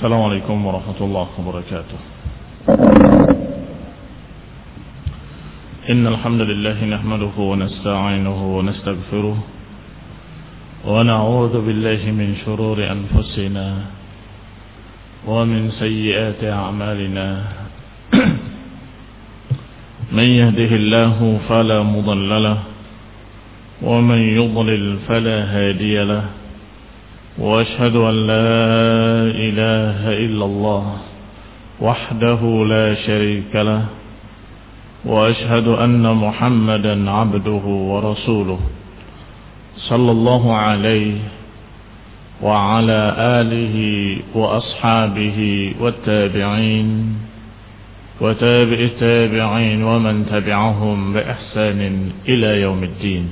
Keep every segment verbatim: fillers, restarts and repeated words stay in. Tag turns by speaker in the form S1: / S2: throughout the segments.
S1: السلام عليكم ورحمة الله وبركاته. إن الحمد لله نحمده ونستعينه ونستغفره ونعوذ بالله من شرور أنفسنا ومن سيئات أعمالنا من يهده الله فلا مضل له ومن يضلل فلا هادي له وأشهد أن لا إله إلا الله وحده لا شريك له وأشهد أن محمدا عبده ورسوله صلى الله عليه وعلى آله وأصحابه والتابعين وتابع التابعين ومن تبعهم بإحسان إلى يوم الدين.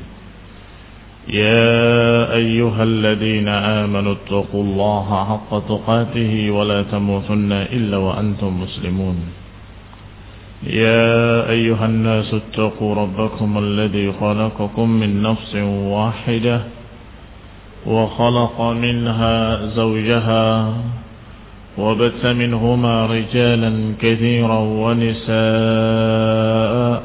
S1: يا أيها الذين آمنوا اتقوا الله حق تقاته ولا تموتن إلا وأنتم مسلمون. يا أيها الناس اتقوا ربكم الذي خلقكم من نفس واحدة وخلق منها زوجها وبث منهما رجالا كثيرا ونساء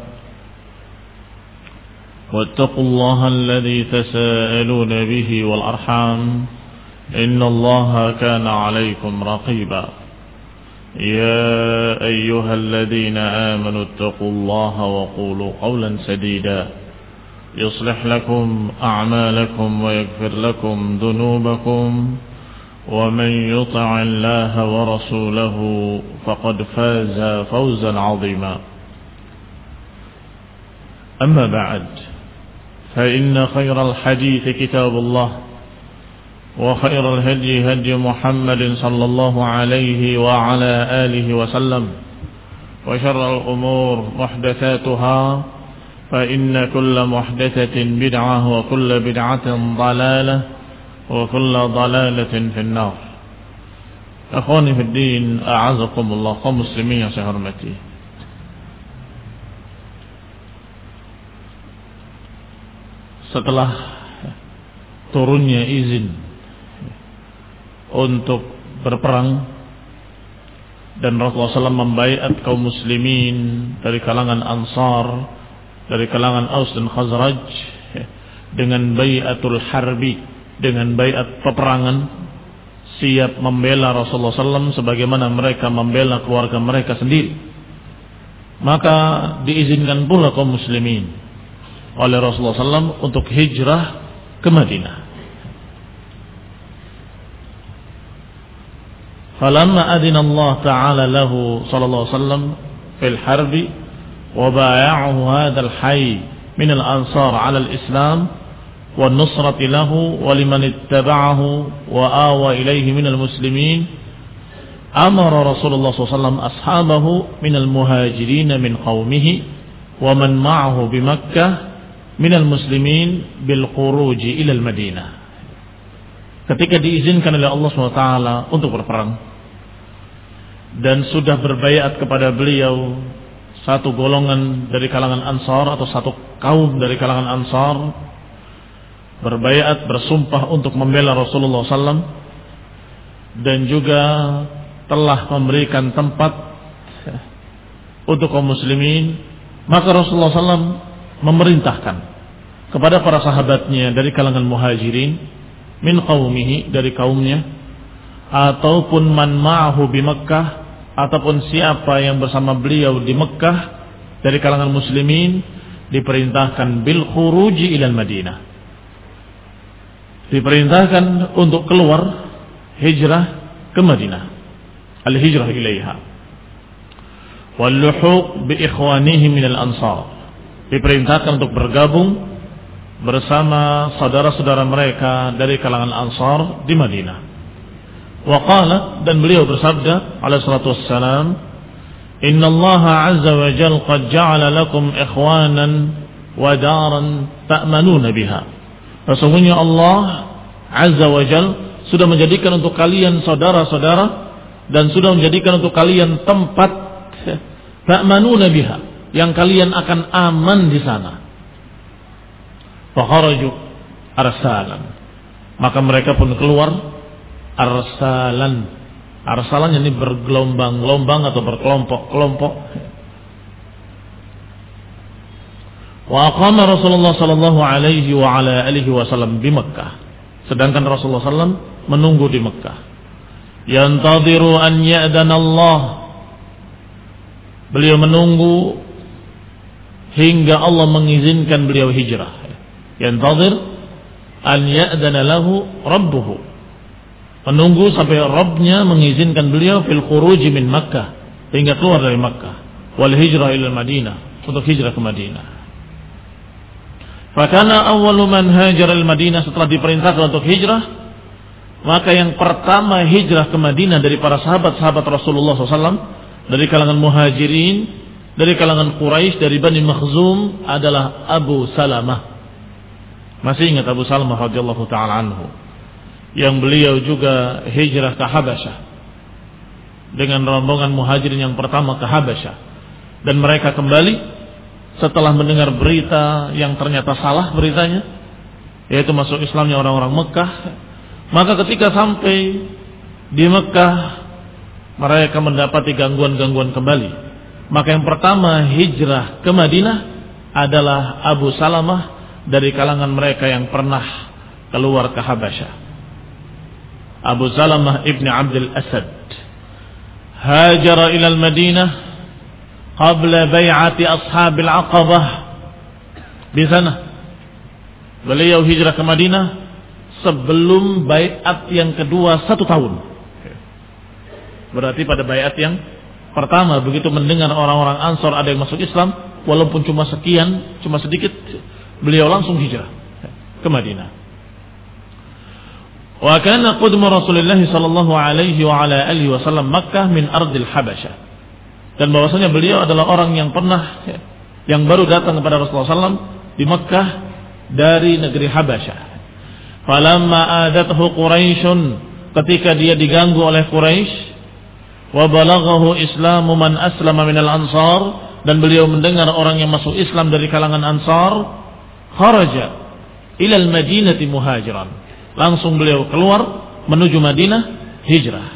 S1: واتقوا الله الذي تساءلون به والأرحام إن الله كان عليكم رقيبا. يا أيها الذين آمنوا اتقوا الله وقولوا قولا سديدا يصلح لكم أعمالكم ويغفر لكم ذنوبكم ومن يطع الله ورسوله فقد فاز فوزا عظيما. أما بعد فإن خير الحديث كتاب الله وخير الهدي هدي محمد صلى الله عليه وعلى آله وسلم وشر الأمور محدثاتها فإن كل محدثة بدعة وكل بدعة ضلالة وكل ضلالة في النار. أخواني في الدين أعزكم الله kaum muslimin yang saya hormati. Setelah turunnya izin untuk berperang dan Rasulullah shallallahu alaihi wasallam membaiat kaum muslimin dari kalangan Ansar, dari kalangan Aus dan Khazraj dengan baiatul harbi, dengan baiat peperangan, siap membela Rasulullah shallallahu alaihi wasallam sebagaimana mereka membela keluarga mereka sendiri, maka diizinkan pula kaum muslimin oleh Rasulullah shallallahu alaihi wasallam untuk hijrah ke Madinah. Falamma adina Allah Ta'ala lahu sallallahu alaihi wasallam fil harbi wa bay'ahu hadzal hayy min al-ansar 'ala al-islam wa an-nusrati lahu wa liman ittaba'ahu wa awa ilayhi min al-muslimin, amara Rasulullah sallallahu alaihi wasallam ashabahu min al-muhajirin min qaumihi wa man ma'ahu bi Makkah minal muslimin bil khuruji ilal Madinah. Ketika diizinkan oleh Allah subhanahu wa taala untuk berperang dan sudah berbaiat kepada beliau satu golongan dari kalangan Ansar atau satu kaum dari kalangan Ansar, berbaiat bersumpah untuk membela Rasulullah sallallahu alaihi wasallam dan juga telah memberikan tempat untuk kaum muslimin, maka Rasulullah sallallahu alaihi wasallam memerintahkan kepada para sahabatnya dari kalangan muhajirin min qaumihi, dari kaumnya, ataupun man ma'ahu bi Makkah, ataupun siapa yang bersama beliau di Mekkah dari kalangan muslimin, diperintahkan bil khuruji ilal Madinah, diperintahkan untuk keluar hijrah ke Madinah, al hijrah ilaiha, wal luhuq bi ikhwanihi min al ansar, diperintahkan untuk bergabung bersama saudara-saudara mereka dari kalangan Ansar di Madinah. Wa qala, dan beliau bersabda alaihi salatu wassalam, inna Allah azza wa jalla qad ja'ala lakum ikhwanan wa daran ta'manuna biha. Sesungguhnya Allah azza wa jalla sudah menjadikan untuk kalian saudara-saudara dan sudah menjadikan untuk kalian tempat ta'manuna biha, yang kalian akan aman di sana. Fakharaju arsalan, maka mereka pun keluar arsalan Arsalannya ini bergelombang-gelombang atau berkelompok-kelompok. Wa aqama Rasulullah sallallahu alaihi wa ala alihi wasallam di Mekkah. Sedangkan Rasulullah sallallahu alaihi wasallam menunggu di Mekkah. Yantadhiru an ya'dana Allah. Beliau menunggu hingga Allah mengizinkan beliau hijrah. Yantadhir an ya'dana lahu rabbuhu. Menunggu sampai Rabbnya mengizinkan beliau fil khuruj min Makkah, hingga keluar dari Makkah, wal hijrah ila Madinah, untuk hijrah ke Madinah. Fakana awwalu man hajara al-Madinah, setelah diperintahkan untuk hijrah, maka yang pertama hijrah ke Madinah dari para sahabat-sahabat Rasulullah shallallahu alaihi wasallam, dari kalangan muhajirin, dari kalangan Quraisy, dari Bani Makhzum, adalah Abu Salamah. Masih ingat Abu Salamah radhiyallahu taala anhu, yang beliau juga hijrah ke Habasyah dengan rombongan muhajirin yang pertama ke Habasyah, dan mereka kembali setelah mendengar berita yang ternyata salah beritanya, yaitu masuk Islamnya orang-orang Mekah. Maka ketika sampai di Mekah, mereka mendapati gangguan-gangguan kembali. Maka yang pertama hijrah ke Madinah adalah Abu Salamah, dari kalangan mereka yang pernah keluar ke Habasyah. Abu Salamah ibn Abdul Asad hajara ila al-Madinah qabla bai'ati ashabil Aqabah. Di sana beliau hijrah ke Madinah sebelum bai'at yang kedua satu tahun. Berarti pada bai'at yang pertama, begitu mendengar orang-orang Ansor ada yang masuk Islam, walaupun cuma sekian, cuma sedikit, beliau langsung hijrah ke Madinah. Wa kana qudmu Rasulullah sallallahu alaihi wa ala alihi wasallam Makkah min ardil Habasyah. Dan bahwasanya beliau adalah orang yang pernah, yang baru datang kepada Rasulullah sallallahu alaihi wasallam di Makkah dari negeri Habasyah. Falamma adathu Quraisyun, ketika dia diganggu oleh Quraisy, wa balaghahu islamu man aslama minal ansar, dan beliau mendengar orang yang masuk Islam dari kalangan Ansar, kharaja ila al-Madinati muhajiran, langsung beliau keluar menuju Madinah hijrah.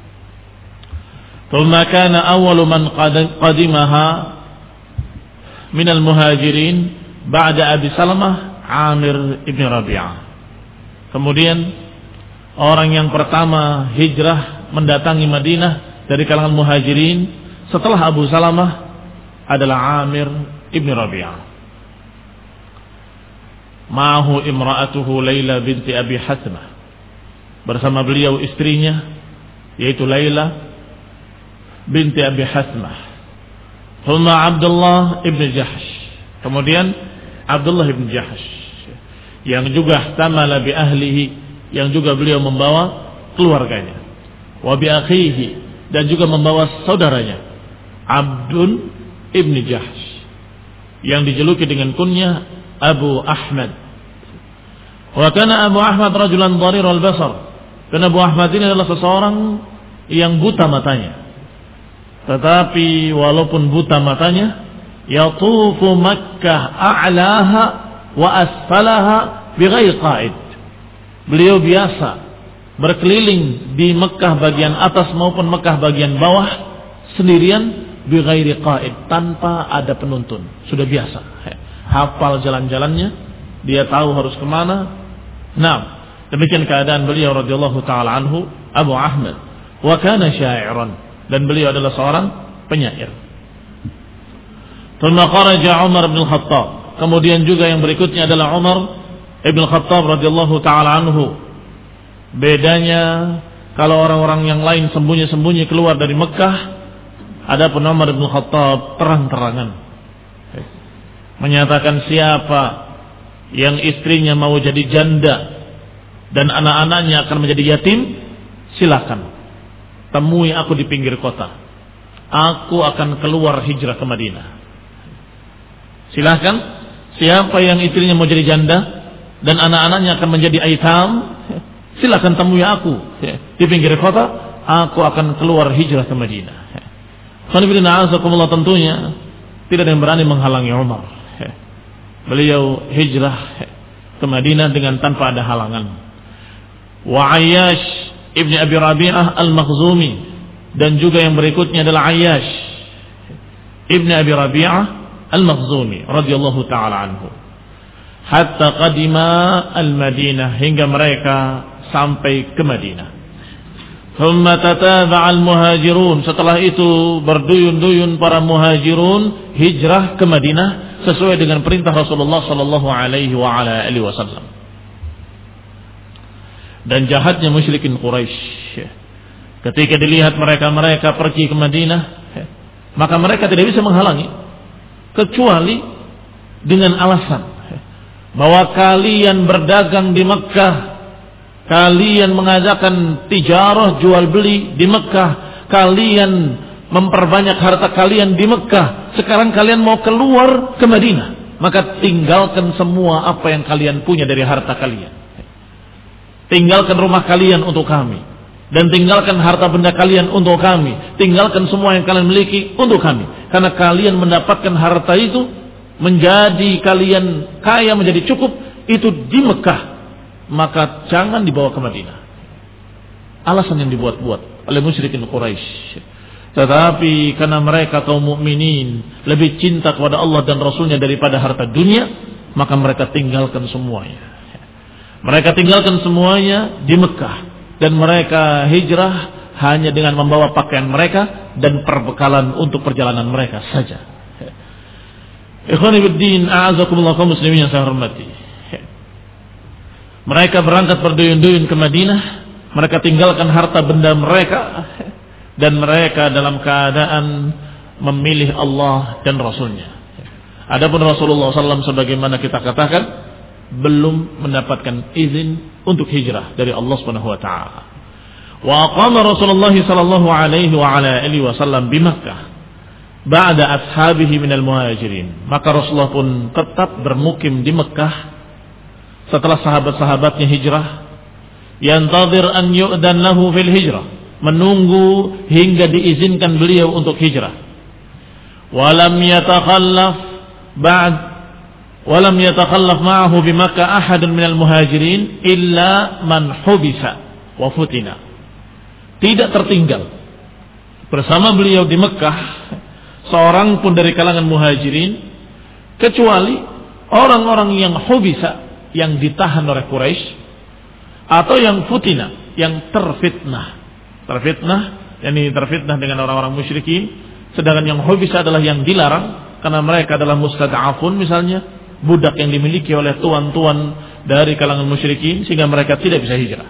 S1: Thumma kana awwalu man qadimaha minal muhajirin ba'da Abi Salamah Amir ibn Rabi'ah. Kemudian orang yang pertama hijrah mendatangi Madinah dari kalangan muhajirin setelah Abu Salamah adalah Amir ibn Rabi'ah. Ma'ahu imra'atuhu Laila binti Abi Hasmah. Bersama beliau istrinya, yaitu Laila binti Abi Hasmah. Thumma Abdullah ibn Jahsh. Kemudian Abdullah ibn Jahsh, yang juga tamala bi ahlihi, yang juga beliau membawa keluarganya. Wa bi akhihi, dan juga membawa saudaranya Abdun ibn Jahsh, yang dijuluki dengan kunyah Abu Ahmad. Wa kana Abu Ahmad rajulan dharir al-basar. Dan Abu Ahmad ini adalah seseorang yang buta matanya. Tetapi walaupun buta matanya, yatufu Makkah a'laha wa asfalaha bighairi qa'id. Beliau biasa berkeliling di Mekah bagian atas maupun Mekah bagian bawah sendirian, bighairi qa'id, tanpa ada penuntun. Sudah biasa, hafal jalan-jalannya, dia tahu harus kemana. Nah, demikian keadaan beliau radhiyallahu taala anhu, Abu Ahmad. Wa kana sya'iran, dan beliau adalah seorang penyair. Thumma kharaja Umar bin Khattab. Kemudian juga yang berikutnya adalah Umar ibn Khattab radhiyallahu taala anhu. Bedanya kalau orang-orang yang lain sembunyi-sembunyi keluar dari Mekah, adapun Umar bin Khattab terang-terangan menyatakan siapa yang istrinya mau jadi janda dan anak-anaknya akan menjadi yatim, silakan temui aku di pinggir kota. Aku akan keluar hijrah ke Madinah. Silahkan, siapa yang istrinya mau jadi janda dan anak-anaknya akan menjadi aitam, silahkan temui aku di pinggir kota. Aku akan keluar hijrah ke Madinah. Tentunya tidak ada yang berani menghalangi Umar. Beliau hijrah ke Madinah dengan tanpa ada halangan. Wa Ayyash ibn Abi Rabi'ah al-Makhzumi, dan juga yang berikutnya adalah Ayyash Ibn Abi Rabi'ah Al-Makhzumi radhiyallahu taala anhu. Hatta qadima al-Madinah, hingga mereka sampai ke Madinah. Thumma tataba'a al-muhajirun, setelah itu berduyun-duyun para muhajirun hijrah ke Madinah sesuai dengan perintah Rasulullah sallallahu alaihi wa ala alihi wasallam. Dan jahatnya musyrikin Quraisy, ketika dilihat mereka-mereka pergi ke Madinah, maka mereka tidak bisa menghalangi kecuali dengan alasan bahwa kalian berdagang di Mekkah, kalian mengadakan tijarah jual beli di Mekkah, kalian memperbanyak harta kalian di Mekkah, sekarang kalian mau keluar ke Madinah, maka tinggalkan semua apa yang kalian punya dari harta kalian. Tinggalkan rumah kalian untuk kami, dan tinggalkan harta benda kalian untuk kami. Tinggalkan semua yang kalian miliki untuk kami, karena kalian mendapatkan harta itu, menjadi kalian kaya, menjadi cukup itu di Mekah, maka jangan dibawa ke Madinah. Alasan yang dibuat-buat oleh musyrikin Quraisy. Tetapi karena mereka kaum mukminin lebih cinta kepada Allah dan Rasulnya daripada harta dunia, maka mereka tinggalkan semuanya. Mereka tinggalkan semuanya di Mekah, dan mereka hijrah hanya dengan membawa pakaian mereka dan perbekalan untuk perjalanan mereka saja. Ikhwani fiddin, a'azakumullah kaum muslimin yang saya hormati. Mereka berangkat berduyun-duyun ke Madinah, mereka tinggalkan harta benda mereka, dan mereka dalam keadaan memilih Allah dan Rasulnya. Adapun Rasulullah sallallahu alaihi wasallam sebagaimana kita katakan, belum mendapatkan izin untuk hijrah dari Allah Subhanahu wa taala. Wa aqama Rasulullah sallallahu alaihi wa ala alihi wasallam di Makkah ba'da ashabihi minal muhajirin. Maka Rasulullah pun tetap bermukim di Mekah setelah sahabat-sahabatnya hijrah. Yantazir an yu'dan lahu fil hijrah, menunggu hingga diizinkan beliau untuk hijrah. Walam yatakhallaf ba'd walam yatakhallaf ma'ahu bi Makkah ahadun minal muhajirin illa man hubisa wa futina. Tidak tertinggal bersama beliau di Mekah seorang pun dari kalangan muhajirin, kecuali orang-orang yang hubisa, yang ditahan oleh Quraisy, atau yang futina, yang terfitnah. Terfitnah, yakni terfitnah dengan orang-orang musyrikin. Sedangkan yang hubisa adalah yang dilarang, karena mereka adalah mustad'afun, misalnya budak yang dimiliki oleh tuan-tuan dari kalangan musyrikin, sehingga mereka tidak bisa hijrah.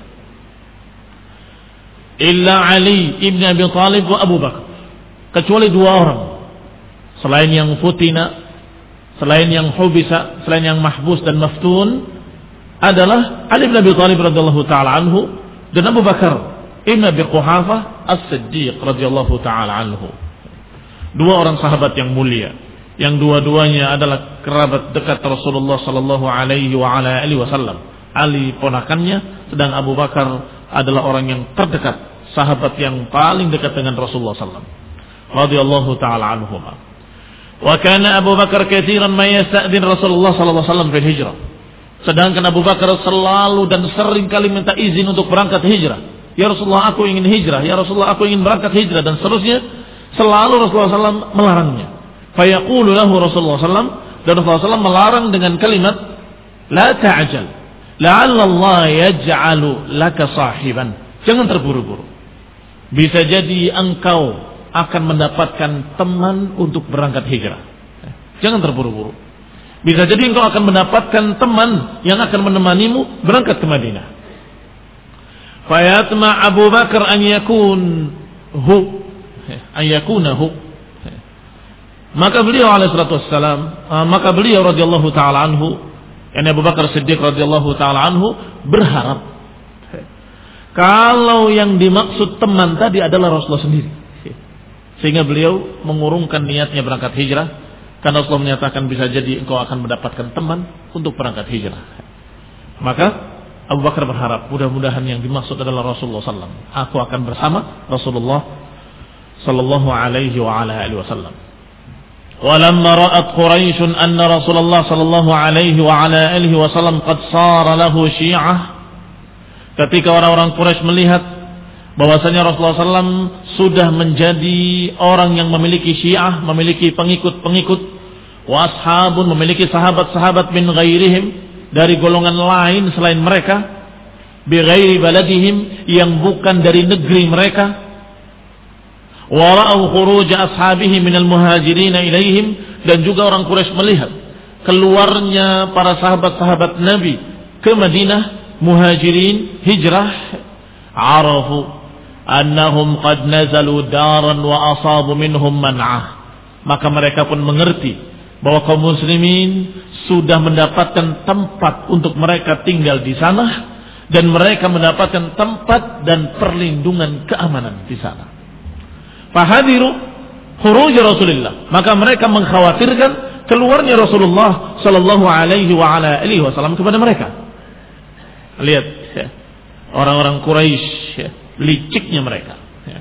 S1: Illa Ali ibn Abi Thalib wa Abu Bakar, kecuali dua orang selain yang futina, selain yang hubisa, selain yang mahbus dan maftun, adalah Ali bin Abi Thalib radhiyallahu taala anhu dan Abu Bakar ibn Abi Quhafah As-Siddiq radhiyallahu taala anhu. Dua orang sahabat yang mulia, yang dua-duanya adalah kerabat dekat Rasulullah sallallahu alaihi wa ala alihi wasallam. Ali ponakannya, sedang Abu Bakar adalah orang yang terdekat, sahabat yang paling dekat dengan Rasulullah sallallahu alaihi wasallam radhiyallahu taala anhuma. Wa kana Abu Bakar katsiran ma yasta'din Rasulullah sallallahu alaihi wasallam fil hijrah. Sedangkan Abu Bakar selalu dan sering kali minta izin untuk berangkat hijrah. Ya Rasulullah, aku ingin hijrah. Ya Rasulullah, aku ingin berangkat hijrah, dan seterusnya. Selalu Rasulullah sallallahu alaihi wasallam melarangnya. Fayaqulu lahu Rasulullah sallallahu alaihi wasallam, dan Rasulullah sallallahu alaihi wasallam melarang dengan kalimat la ta'jal, la'alla Allah yaj'alu laka sahiban. Jangan terburu-buru. Bisa jadi engkau akan mendapatkan teman untuk berangkat hijrah. Jangan terburu-buru. Bisa jadi engkau akan mendapatkan teman yang akan menemanimu berangkat ke Madinah. Fayatma Abu Bakar an yakun hu an yakunahu. Maka beliau alaihi salatu wassalam, maka beliau radhiyallahu taala anhu, yakni Abu Bakar Siddiq radhiyallahu taala anhu, berharap kalau yang dimaksud teman tadi adalah Rasulullah sendiri, sehingga beliau mengurungkan niatnya berangkat hijrah, karena Rasulullah menyatakan bisa jadi engkau akan mendapatkan teman untuk berangkat hijrah. Maka Abu Bakar berharap mudah-mudahan yang dimaksud adalah Rasulullah sallallahu alaihi wasallam. Aku akan bersama Rasulullah sallallahu alaihi wa ala alihi wasallam. Walamma ra'at Quraisy anna Rasulullah sallallahu alaihi wa ala alihi wasallam qad sara lahu syi'ah, ketika orang-orang Quraisy melihat bahwasanya Rasulullah shallallahu alaihi wasallam sudah menjadi orang yang memiliki syiah, memiliki pengikut-pengikut, wa ashabun, memiliki sahabat-sahabat min ghairihim, dari golongan lain selain mereka, bi ghairi baladihim, yang bukan dari negeri mereka, wa ra'u khuruj ashabihi minal muhajirin ilaihim, dan juga orang Quraisy melihat keluarnya para sahabat-sahabat Nabi ke Madinah, muhajirin, hijrah, arafu annahum qad nazalu daran wa asabu minhum man'ah, maka mereka pun mengerti bahwa kaum muslimin sudah mendapatkan tempat untuk mereka tinggal di sana, dan mereka mendapatkan tempat dan perlindungan keamanan di sana. Fahadiru khuruj Rasulullah, maka mereka mengkhawatirkan keluarnya Rasulullah sallallahu alaihi wa ala alihi wasallam kepada mereka. Lihat ya, orang-orang Quraisy ya, liciknya mereka ya.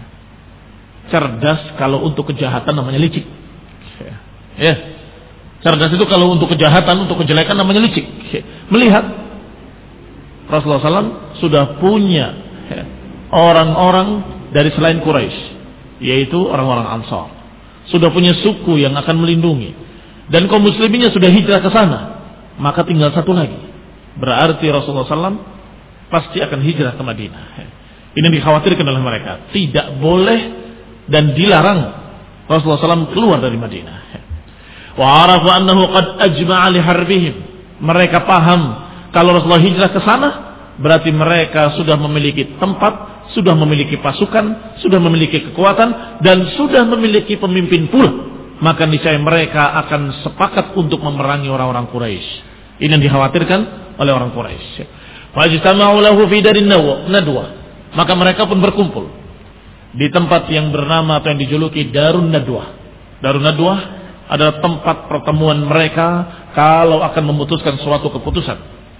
S1: Cerdas kalau untuk kejahatan namanya licik ya. Ya. Cerdas itu kalau untuk kejahatan, untuk kejelekan namanya licik ya. Melihat Rasulullah shallallahu alaihi wasallam sudah punya ya, orang-orang dari selain Quraisy, yaitu orang-orang Ansar, sudah punya suku yang akan melindungi, dan kaum musliminnya sudah hijrah ke sana, maka tinggal satu lagi. Berarti Rasulullah shallallahu alaihi wasallam pasti akan hijrah ke Madinah. Ini dikhawatirkan oleh mereka. Tidak boleh dan dilarang Rasulullah shallallahu alaihi wasallam keluar dari Madinah. Wa arafu annahu qad ajma'a li harbihim. Mereka paham kalau Rasulullah hijrah ke sana, berarti mereka sudah memiliki tempat, sudah memiliki pasukan, sudah memiliki kekuatan, dan sudah memiliki pemimpin pula. Maka niscaya mereka akan sepakat untuk memerangi orang-orang Quraisy. Ini yang dikhawatirkan oleh orang Quraisy. Fajtama'u lahu fi darin nadwa. Maka mereka pun berkumpul di tempat yang bernama atau yang dijuluki Darun Nadwah. Darun Nadwah adalah tempat pertemuan mereka kalau akan memutuskan suatu keputusan.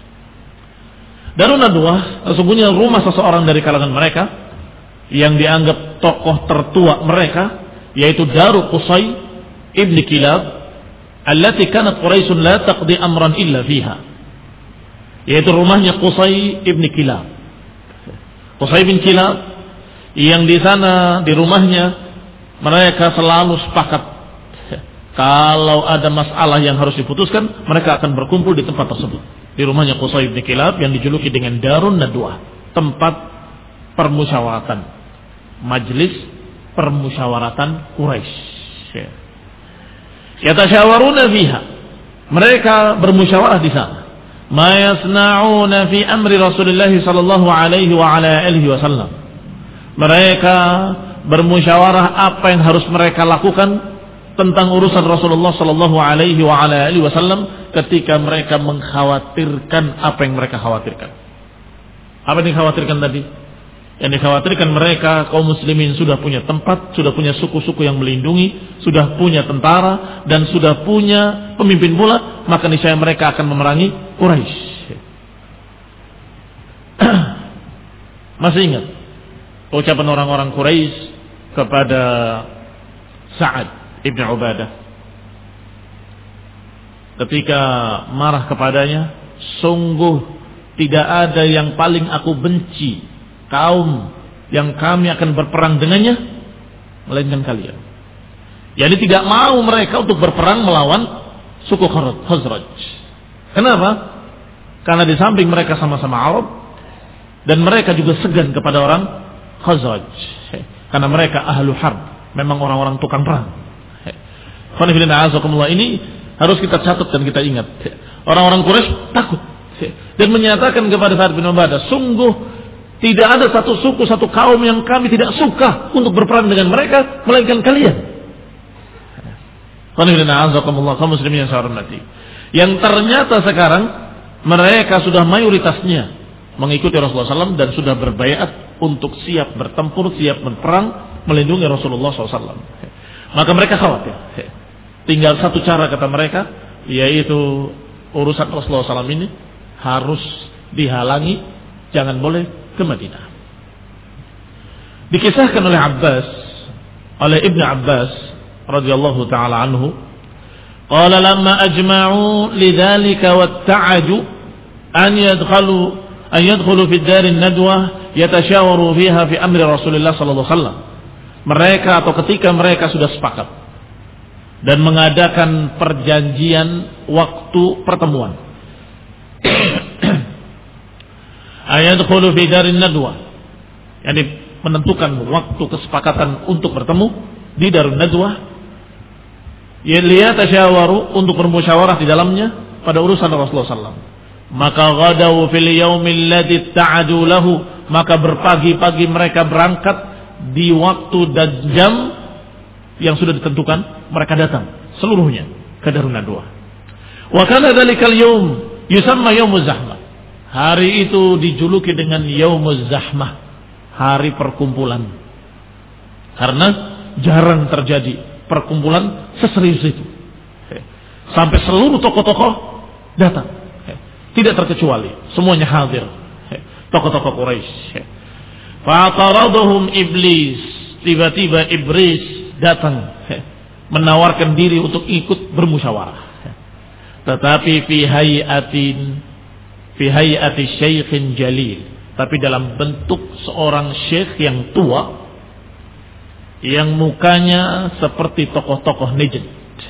S1: Darun Nadwah sesungguhnya rumah seseorang dari kalangan mereka yang dianggap tokoh tertua mereka, yaitu Daru Qusay ibn Kilab, allati kanat Quraisyun la taqdi amran illa fiha, yaitu rumahnya Qusay ibn Kilab. Qusay bin Kilab yang di sana, di rumahnya, mereka selalu sepakat kalau ada masalah yang harus diputuskan, mereka akan berkumpul di tempat tersebut, di rumahnya Qusay bin Kilab yang dijuluki dengan Darun Nadwah, tempat permusyawaratan, majlis permusyawaratan Quraisy. Yatasyawaruna fiha, mereka bermusyawarah di sana. Ma yasna'una fi amri Rasulullah sallallahu alaihi wa ala alihi wasallam. Mereka bermusyawarah apa yang harus mereka lakukan tentang urusan Rasulullah sallallahu alaihi wa ala alihi wasallam ketika mereka mengkhawatirkan apa yang mereka khawatirkan. Apa yang dikhawatirkan tadi? Yang dikhawatirkan mereka kaum muslimin sudah punya tempat, sudah punya suku-suku yang melindungi, sudah punya tentara, dan sudah punya pemimpin pula, maka niscaya mereka akan memerangi Quraisy. Masih ingat ucapan orang-orang Quraisy kepada Sa'ad ibn Ubadah ketika marah kepadanya, sungguh tidak ada yang paling aku benci kaum yang kami akan berperang dengannya melainkan kalian. Jadi tidak mau mereka untuk berperang melawan suku Khazraj. Kenapa? Karena di samping mereka sama-sama Arab, dan mereka juga segan kepada orang Khazraj, karena mereka ahlu harb, memang orang-orang tukang perang. Ini harus kita catat dan kita ingat. Orang-orang Quraisy takut dan menyatakan kepada Sa'ad bin Ubadah, sungguh tidak ada satu suku, satu kaum yang kami tidak suka untuk berperang dengan mereka melainkan kalian. Kaum muslimin yang saya hormati, yang ternyata sekarang mereka sudah mayoritasnya mengikuti Rasulullah shallallahu alaihi wasallam dan sudah berbaiat untuk siap bertempur, siap berperang melindungi Rasulullah shallallahu alaihi wasallam. Maka mereka khawatir. Tinggal satu cara kata mereka, yaitu urusan Rasulullah shallallahu alaihi wasallam ini harus dihalangi, jangan boleh ke Madinah. Dikisahkan oleh Abbas, oleh Ibnu Abbas radhiyallahu taala anhu, qala lamma ajma'u lidzalika watta'aju an yadkhalu an yadkhulu fi darin nadwa yatashawaru fiha fi amri Rasulullah sallallahu alaihi wasallam. Mereka atau ketika mereka sudah sepakat dan mengadakan perjanjian waktu pertemuan. Ayadkhulu fi darin nadwa, yakni menentukan waktu kesepakatan untuk bertemu di darun nadwa. Yatashawaru, untuk bermusyawarah di dalamnya pada urusan Rasulullah sallallahu alaihi wasallam. Maka ghadaw fil yaumil ladzi ta'adu lahu, maka berpagi-pagi mereka berangkat di waktu dan jam yang sudah ditentukan, mereka datang seluruhnya ke darun nadwa. Wa kana dzalikal yaum yusamma yaumuz zahmah. Hari itu dijuluki dengan yaumuz zahmah, hari perkumpulan. Karena jarang terjadi perkumpulan seserius itu. Sampai seluruh tokoh-tokoh datang. Tidak terkecuali, semuanya hadir. Tokoh-tokoh Quraisy. Fa'taradahum iblis. Tiba-tiba iblis datang menawarkan diri untuk ikut bermusyawarah. Tetapi fi hayatin fi hayati syaikhin jalil, tapi dalam bentuk seorang syekh yang tua yang mukanya seperti tokoh-tokoh Najd.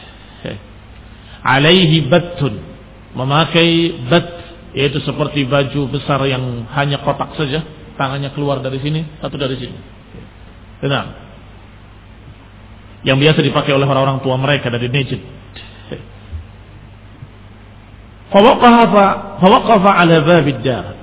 S1: Alaihi battun, memakai bat, yaitu seperti baju besar yang hanya kotak saja, tangannya keluar dari sini, satu dari sini. Benar. Yang biasa dipakai oleh orang-orang tua mereka dari Najd. Fawaqafa fawaqafa ala babid dar.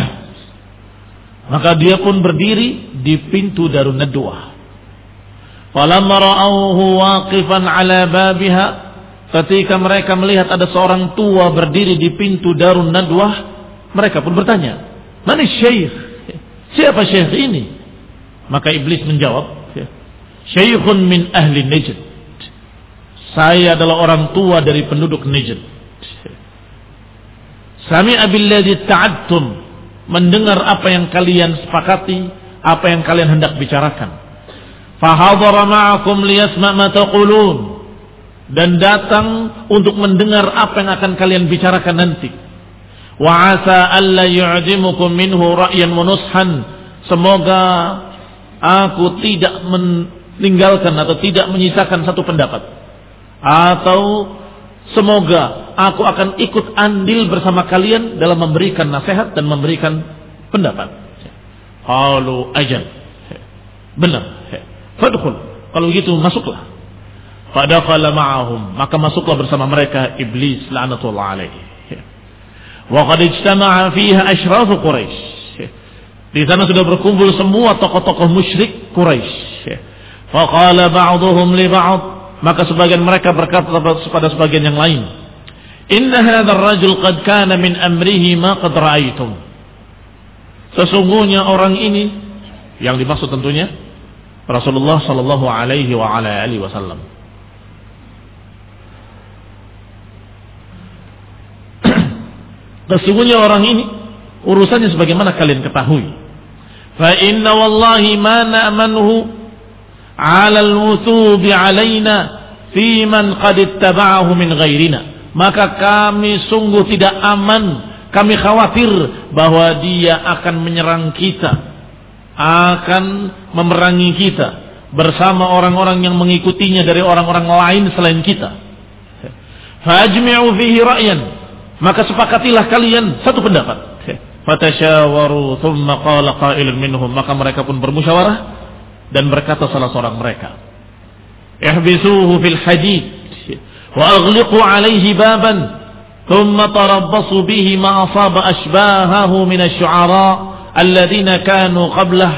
S1: Maka dia pun berdiri di pintu darun nadwah. Falamma ra'awhu waqifan ala babiha, ketika mereka melihat ada seorang tua berdiri di pintu darun nadwah, mereka pun bertanya, "Man syekh? Siapa syekh ini?" Maka iblis menjawab, "Syekhun min ahli Najd." Saya adalah orang tua dari penduduk Najd. Sami'a billadzi ta'adtum, mendengar apa yang kalian sepakati, apa yang kalian hendak bicarakan. Fahadhara ma'akum liyasma' ma taqulun, dan datang untuk mendengar apa yang akan kalian bicarakan nanti. Wa 'asa alla yu'jimukum minhu ra'yan wa nushan, semoga aku tidak meninggalkan atau tidak menyisakan satu pendapat, atau semoga aku akan ikut andil bersama kalian dalam memberikan nasihat dan memberikan pendapat. Qalu ajal, benar. Fadkhul, kalau begitu masuklah. Fadakhala ma'ahum, maka masuklah bersama mereka iblis la'natullah alaihi. Wa qad ijtama'a fiha asyraf Quraisy. Di sana sudah berkumpul semua tokoh-tokoh musyrik Quraisy. Faqala ba'dhum li ba'd, maka sebagian mereka berkata kepada sebagian yang lain, "Inna hadzal rajul qad kana min amrihi ma qad ra'aytum." Sesungguhnya orang ini, yang dimaksud tentunya Rasulullah sallallahu alaihi wa ala alihi wasallam. Sesungguhnya orang ini urusannya sebagaimana kalian ketahui. Fa inna wallahi ma na'manhu 'ala al-wutubi 'alaina fi man qad ittaba'ahu min ghairina. Maka kami sungguh tidak aman, kami khawatir bahwa dia akan menyerang kita, akan memerangi kita bersama orang-orang yang mengikutinya dari orang-orang lain selain kita. Fajmi'u fihi ra'yan, maka sepakatilah kalian satu pendapat. Fatasyawaru thumma qala qailun minhum, maka mereka pun bermusyawarah dan berkata salah seorang mereka, ihbisuhu fil hadid wa aghliqu alaihi baban thumma tarabbasu bihi ma asaba ashbahahu min asy-syu'ara alladzina kanu qablah.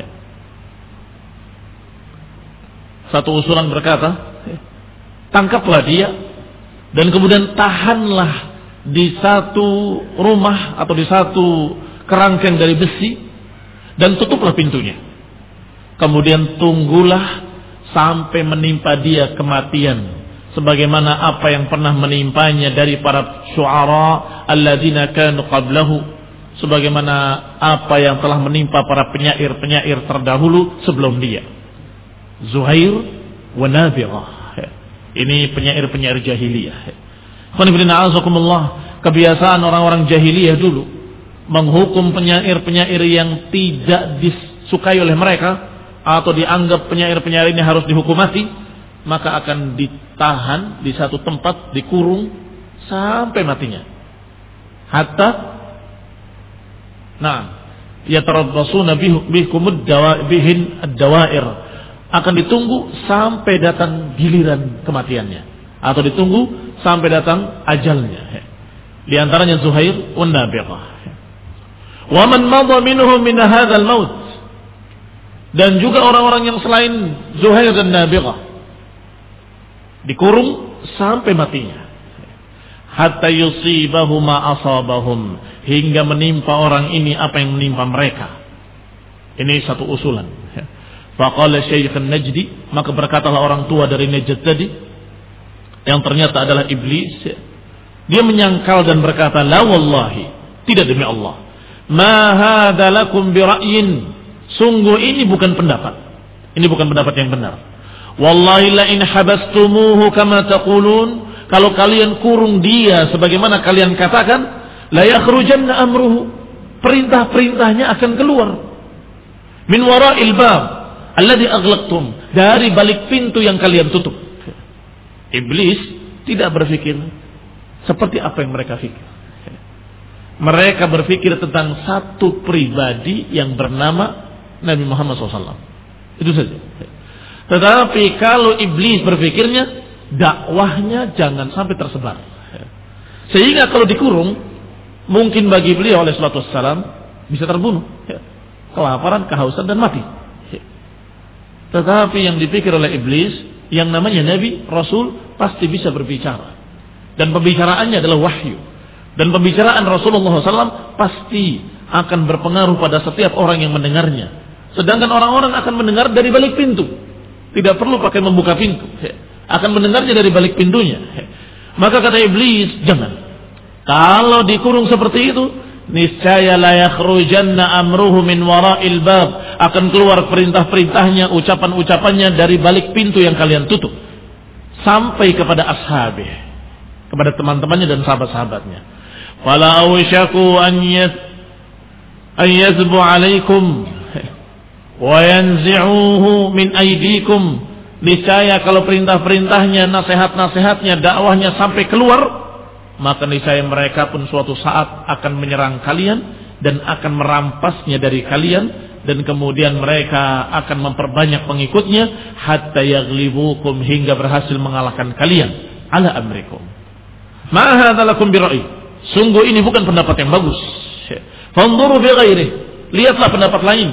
S1: Satu usulan berkata, tangkaplah dia dan kemudian tahanlah di satu rumah atau di satu kerangkeng dari besi dan tutuplah pintunya. Kemudian tunggulah sampai menimpa dia kematian, sebagaimana apa yang pernah menimpanya dari para syu'ara alladzina kanu qablahu, sebagaimana apa yang telah menimpa para penyair-penyair terdahulu sebelum dia. Zuhair wa Nabirah. Ini penyair-penyair jahiliyah. Kebiasaan orang-orang jahiliyah dulu menghukum penyair-penyair yang tidak disukai oleh mereka atau dianggap penyair-penyair ini harus dihukum mati, maka akan ditahan di satu tempat, dikurung sampai matinya. Hatta nah yatarabbasuna bikum bihin ad-dawair, akan ditunggu sampai datang giliran kematiannya atau ditunggu sampai datang ajalnya. Di antaranya Zuhair wan Nabighah. Wa man madha minhum min hadzal maut, dan juga orang-orang yang selain Zuhair dan Nabighah dikurung sampai matinya. Hatta yusibahu ma asabahum, hingga menimpa orang ini apa yang menimpa mereka. Ini satu usulan. Faqala Syekh An-Najdi, maka berkatalah orang tua dari Najd tadi yang ternyata adalah iblis. Dia menyangkal dan berkata, la wallahi, tidak demi Allah, ma hadza lakum bi ra'yin, sungguh ini bukan pendapat. Ini bukan pendapat yang benar. Wallahi la in habastumuhu kama taqulun, kalau kalian kurung dia sebagaimana kalian katakan, la yakhrujanna amruhu, perintah-perintahnya akan keluar. Min wara'il bab alladhi aghlaqtum, dari balik pintu yang kalian tutup. Iblis tidak berpikir seperti apa yang mereka pikir. Mereka berpikir tentang satu pribadi yang bernama Nabi Muhammad shallallahu alaihi wasallam. Itu saja. Tetapi kalau iblis berpikirnya, dakwahnya jangan sampai tersebar. Sehingga kalau dikurung, mungkin bagi beliau oleh salatu wassalam bisa terbunuh, kelaparan, kehausan dan mati. Tetapi yang dipikir oleh iblis, yang namanya Nabi, Rasul, pasti bisa berbicara. Dan pembicaraannya adalah wahyu. Dan pembicaraan Rasulullah shallallahu alaihi wasallam pasti akan berpengaruh pada setiap orang yang mendengarnya. Sedangkan orang-orang akan mendengar dari balik pintu. Tidak perlu pakai membuka pintu. Akan mendengarnya dari balik pintunya. Maka kata iblis, jangan. Kalau dikurung seperti itu, niscaya la yakhrujanna amruhu min wara'il bab, akan keluar perintah-perintahnya, ucapan-ucapannya dari balik pintu yang kalian tutup, sampai kepada ashabih, kepada teman-temannya dan sahabat-sahabatnya. Fala awshaku an yas an yazbu alaikum wa yanzi'uhu min aydikum, niscaya kalau perintah-perintahnya, nasihat-nasihatnya, dakwahnya sampai keluar, maka niscaya mereka pun suatu saat akan menyerang kalian dan akan merampasnya dari kalian, dan kemudian mereka akan memperbanyak pengikutnya hatta yaghlibukum, hingga berhasil mengalahkan kalian ala amrikum. Ma hadza lakum bi ra'yi, sungguh ini bukan pendapat yang bagus. Fanzuru bi ghairihi, lihatlah pendapat lain.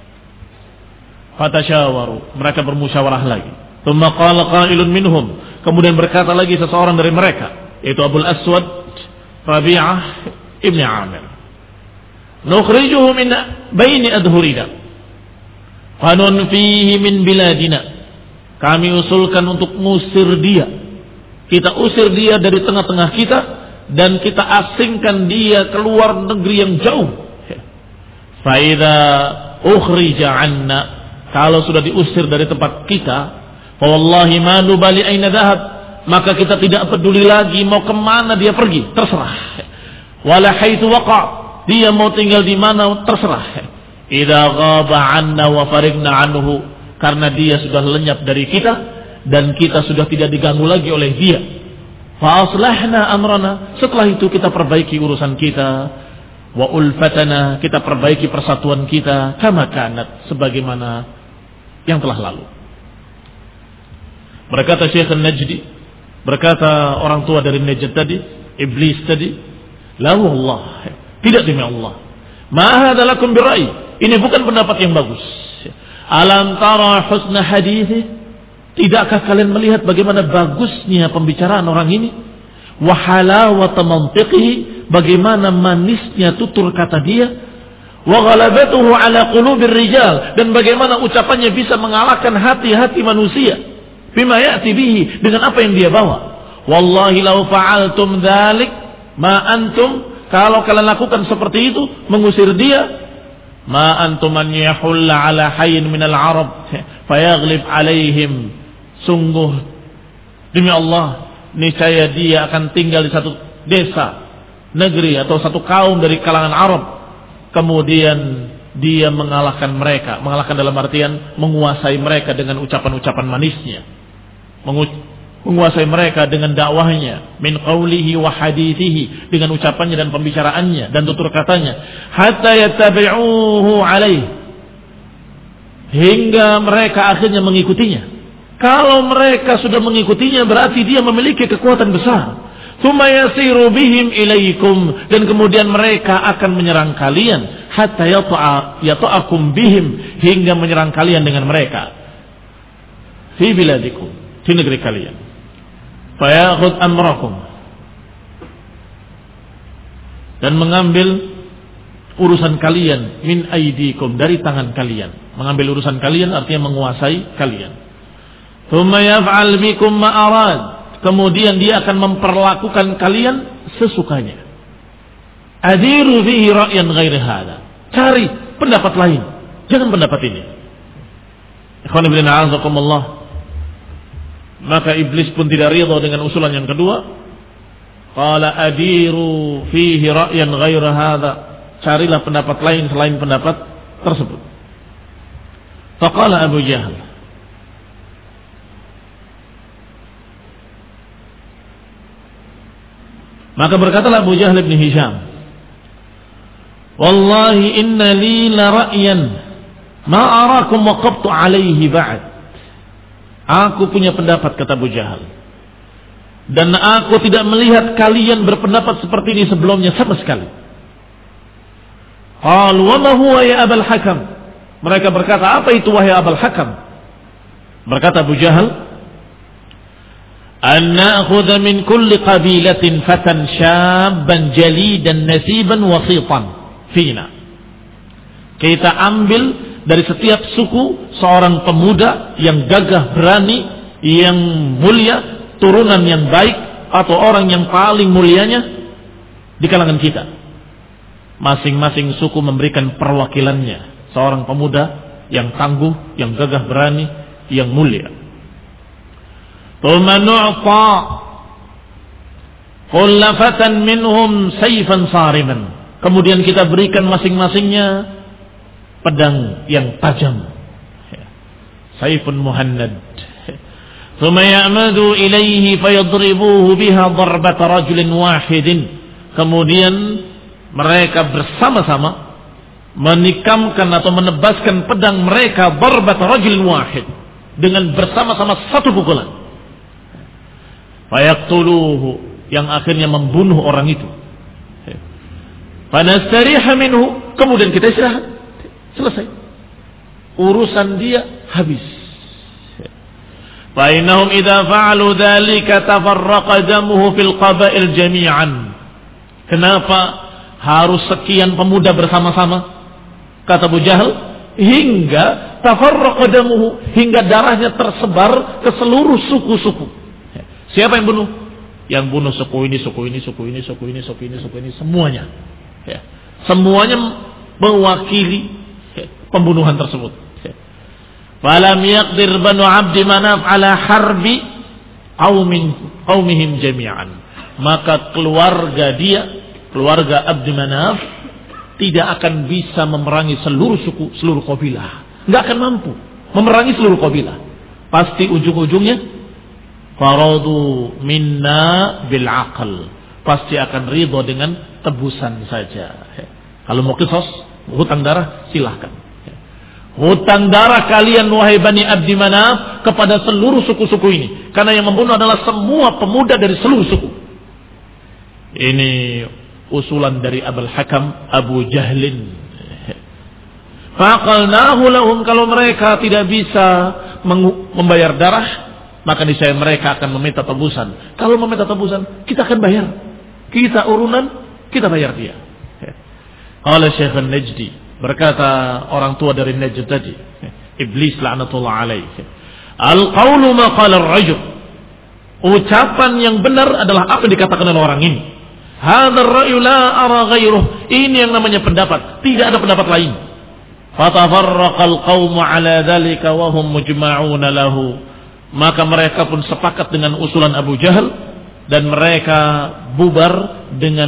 S1: Fatasyawaru, mereka bermusyawarah lagi. Tsumma qala qailun minhum, kemudian berkata lagi seseorang dari mereka, yaitu Abul Aswad Rabi'ah ibn Amir, nukhrijuhu min baini adhurina fa nunfihi min biladina, kami usulkan untuk ngusir dia, kita usir dia dari tengah-tengah kita dan kita asingkan dia keluar negeri yang jauh. Fa idza ukhrija 'anna, kalau sudah diusir dari tempat kita, fa wallahi ma nubali aina dhahab, maka kita tidak peduli lagi mau kemana dia pergi, terserah. Wala haitsu waqa, dia mau tinggal di mana terserah. Idza ghaba 'anna wa farigna 'anhu, karena dia sudah lenyap dari kita dan kita sudah tidak diganggu lagi oleh dia. Fa aslahna amrana, setelah itu kita perbaiki urusan kita. Wa ulfatana, kita perbaiki persatuan kita, kama kanat, sebagaimana yang telah lalu. Berkata Syekh An-Najdi, berkata orang tua dari Najd tadi, iblis tadi, la wallah, tidak demi Allah, ma hadza lakum bi ra'yi, ini bukan pendapat yang bagus. Alam tara husna hadithi, tidakkah kalian melihat bagaimana bagusnya pembicaraan orang ini? Wa halawata mantiqihi, bagaimana manisnya tutur kata dia. Wa ghalabatuhu ala qulubir rijal, dan bagaimana ucapannya bisa mengalahkan hati-hati manusia. Bima ya'ti bihi, dengan apa yang dia bawa. Wallahi law fa'altum dzalik ma antum, kalau kalian lakukan seperti itu, mengusir dia, ma antum an yahulla ala hayyin minal arab fayaghlib alaihim, sungguh demi Allah, niscaya dia akan tinggal di satu desa, negeri atau satu kaum dari kalangan Arab, kemudian dia mengalahkan mereka, mengalahkan dalam artian menguasai mereka dengan ucapan-ucapan manisnya, menguasai mereka dengan dakwahnya, min qawlihi wa hadithihi, dengan ucapannya dan pembicaraannya dan tutur katanya, hatta yattabi'uhu alaih, hingga mereka akhirnya mengikutinya. Kalau mereka sudah mengikutinya berarti dia memiliki kekuatan besar. Tsumma yasiru bihim ilaikum, dan kemudian mereka akan menyerang kalian, hatta yata'a yata'akum bihim, hingga menyerang kalian dengan mereka fi biladikum, di negeri kalian. Fayakhud amrakum, dan mengambil urusan kalian, min aidikum, dari tangan kalian. Mengambil urusan kalian artinya menguasai kalian. Tsumma yaf'al bikum ma arad, kemudian dia akan memperlakukan kalian sesukanya. Adiru fihi ra'yan ghairi hada, cari pendapat lain, jangan pendapat ini. Ikhwan fillah a'azakumullah. Maka iblis pun tidak ridha dengan usulan yang kedua. Qala adiru fihi ra'yan ghairi hada, carilah pendapat lain selain pendapat tersebut. Faqala Abu Jahal, maka berkatalah Abu Jahal bin Hisham, wallahi inna li la ra'yan ma arakum waqaftu alaihi ba'd. Aku punya pendapat, kata Abu Jahal, dan aku tidak melihat kalian berpendapat seperti ini sebelumnya sama sekali. Qal wa ma huwa ya Abul Hakam. Mereka berkata, apa itu wahai Abul Hakam? Berkata Abu Jahal, an na'khudha min kulli qabilatin fatan syabban jalidan nasiban wasitan fina. Kita ambil dari setiap suku seorang pemuda yang gagah berani, yang mulia, turunan yang baik, atau orang yang paling mulianya di kalangan kita. Masing-masing suku memberikan perwakilannya, seorang pemuda yang tangguh, yang gagah berani, yang mulia. Thumma nu'ta kulla fatan minhum sayfan sariman. Kemudian kita berikan masing-masingnya pedang yang tajam, sayfun muhannad. Thumma ya'madu ilaihi fayadribuhu biha darbata rajulin wahidin. Kemudian mereka bersama-sama menikamkan atau menebaskan pedang mereka darbata rajulin wahid, dengan bersama-sama satu pukulan. Fayaqtuluhu, yang akhirnya membunuh orang itu. Fanastariha minhu, kemudian kita istirahat, selesai urusan dia, habis. Fa innahum idza fa'alu dzalika tafarraqa damuhu fil qaba'il jami'an. Kenapa harus sekian pemuda bersama-sama? Kata Abu Jahal, hingga tafarraqa damuhu, hingga darahnya tersebar ke seluruh suku-suku. Siapa yang bunuh? Yang bunuh suku ini, suku ini, suku ini, suku ini, suku ini, suku ini, semuanya. Ya. Semuanya mewakili ya, pembunuhan tersebut. Ya. Falam yaqdir Banu Abdi Manaf ala harbi qaumin qaumihim jami'an. Maka keluarga dia, keluarga Abdi Manaf, tidak akan bisa memerangi seluruh suku, seluruh kabilah. Enggak akan mampu memerangi seluruh kabilah. Pasti ujung-ujungnya faradu minna bil aql, pasti akan ridho dengan tebusan saja. Kalau mau qisas, hutang darah, silahkan. Hutang darah kalian wahai Bani Abdi Manaf kepada seluruh suku-suku ini, karena yang membunuh adalah semua pemuda dari seluruh suku. Ini usulan dari Abul Hakam Abu Jahlin. Faqalnahu lahum, kalau mereka tidak bisa membayar darah, maka niscaya mereka akan meminta tebusan. Kalau meminta tebusan, kita akan bayar. Kita urunan, kita bayar dia. Oleh Syekh An-Najdi, berkata orang tua dari Najd tadi, Iblis la'natullah alaih, al-qawlu ma qala ar-rajul, ucapan yang benar adalah apa yang dikatakan oleh orang ini. Hadha ar-ra'yu la ara ghairuh, ini yang namanya pendapat, tidak ada pendapat lain. Fatafarraqa al-qawmu ala dhalika wa hum mujma'una lahu. Maka mereka pun sepakat dengan usulan Abu Jahal, dan mereka bubar dengan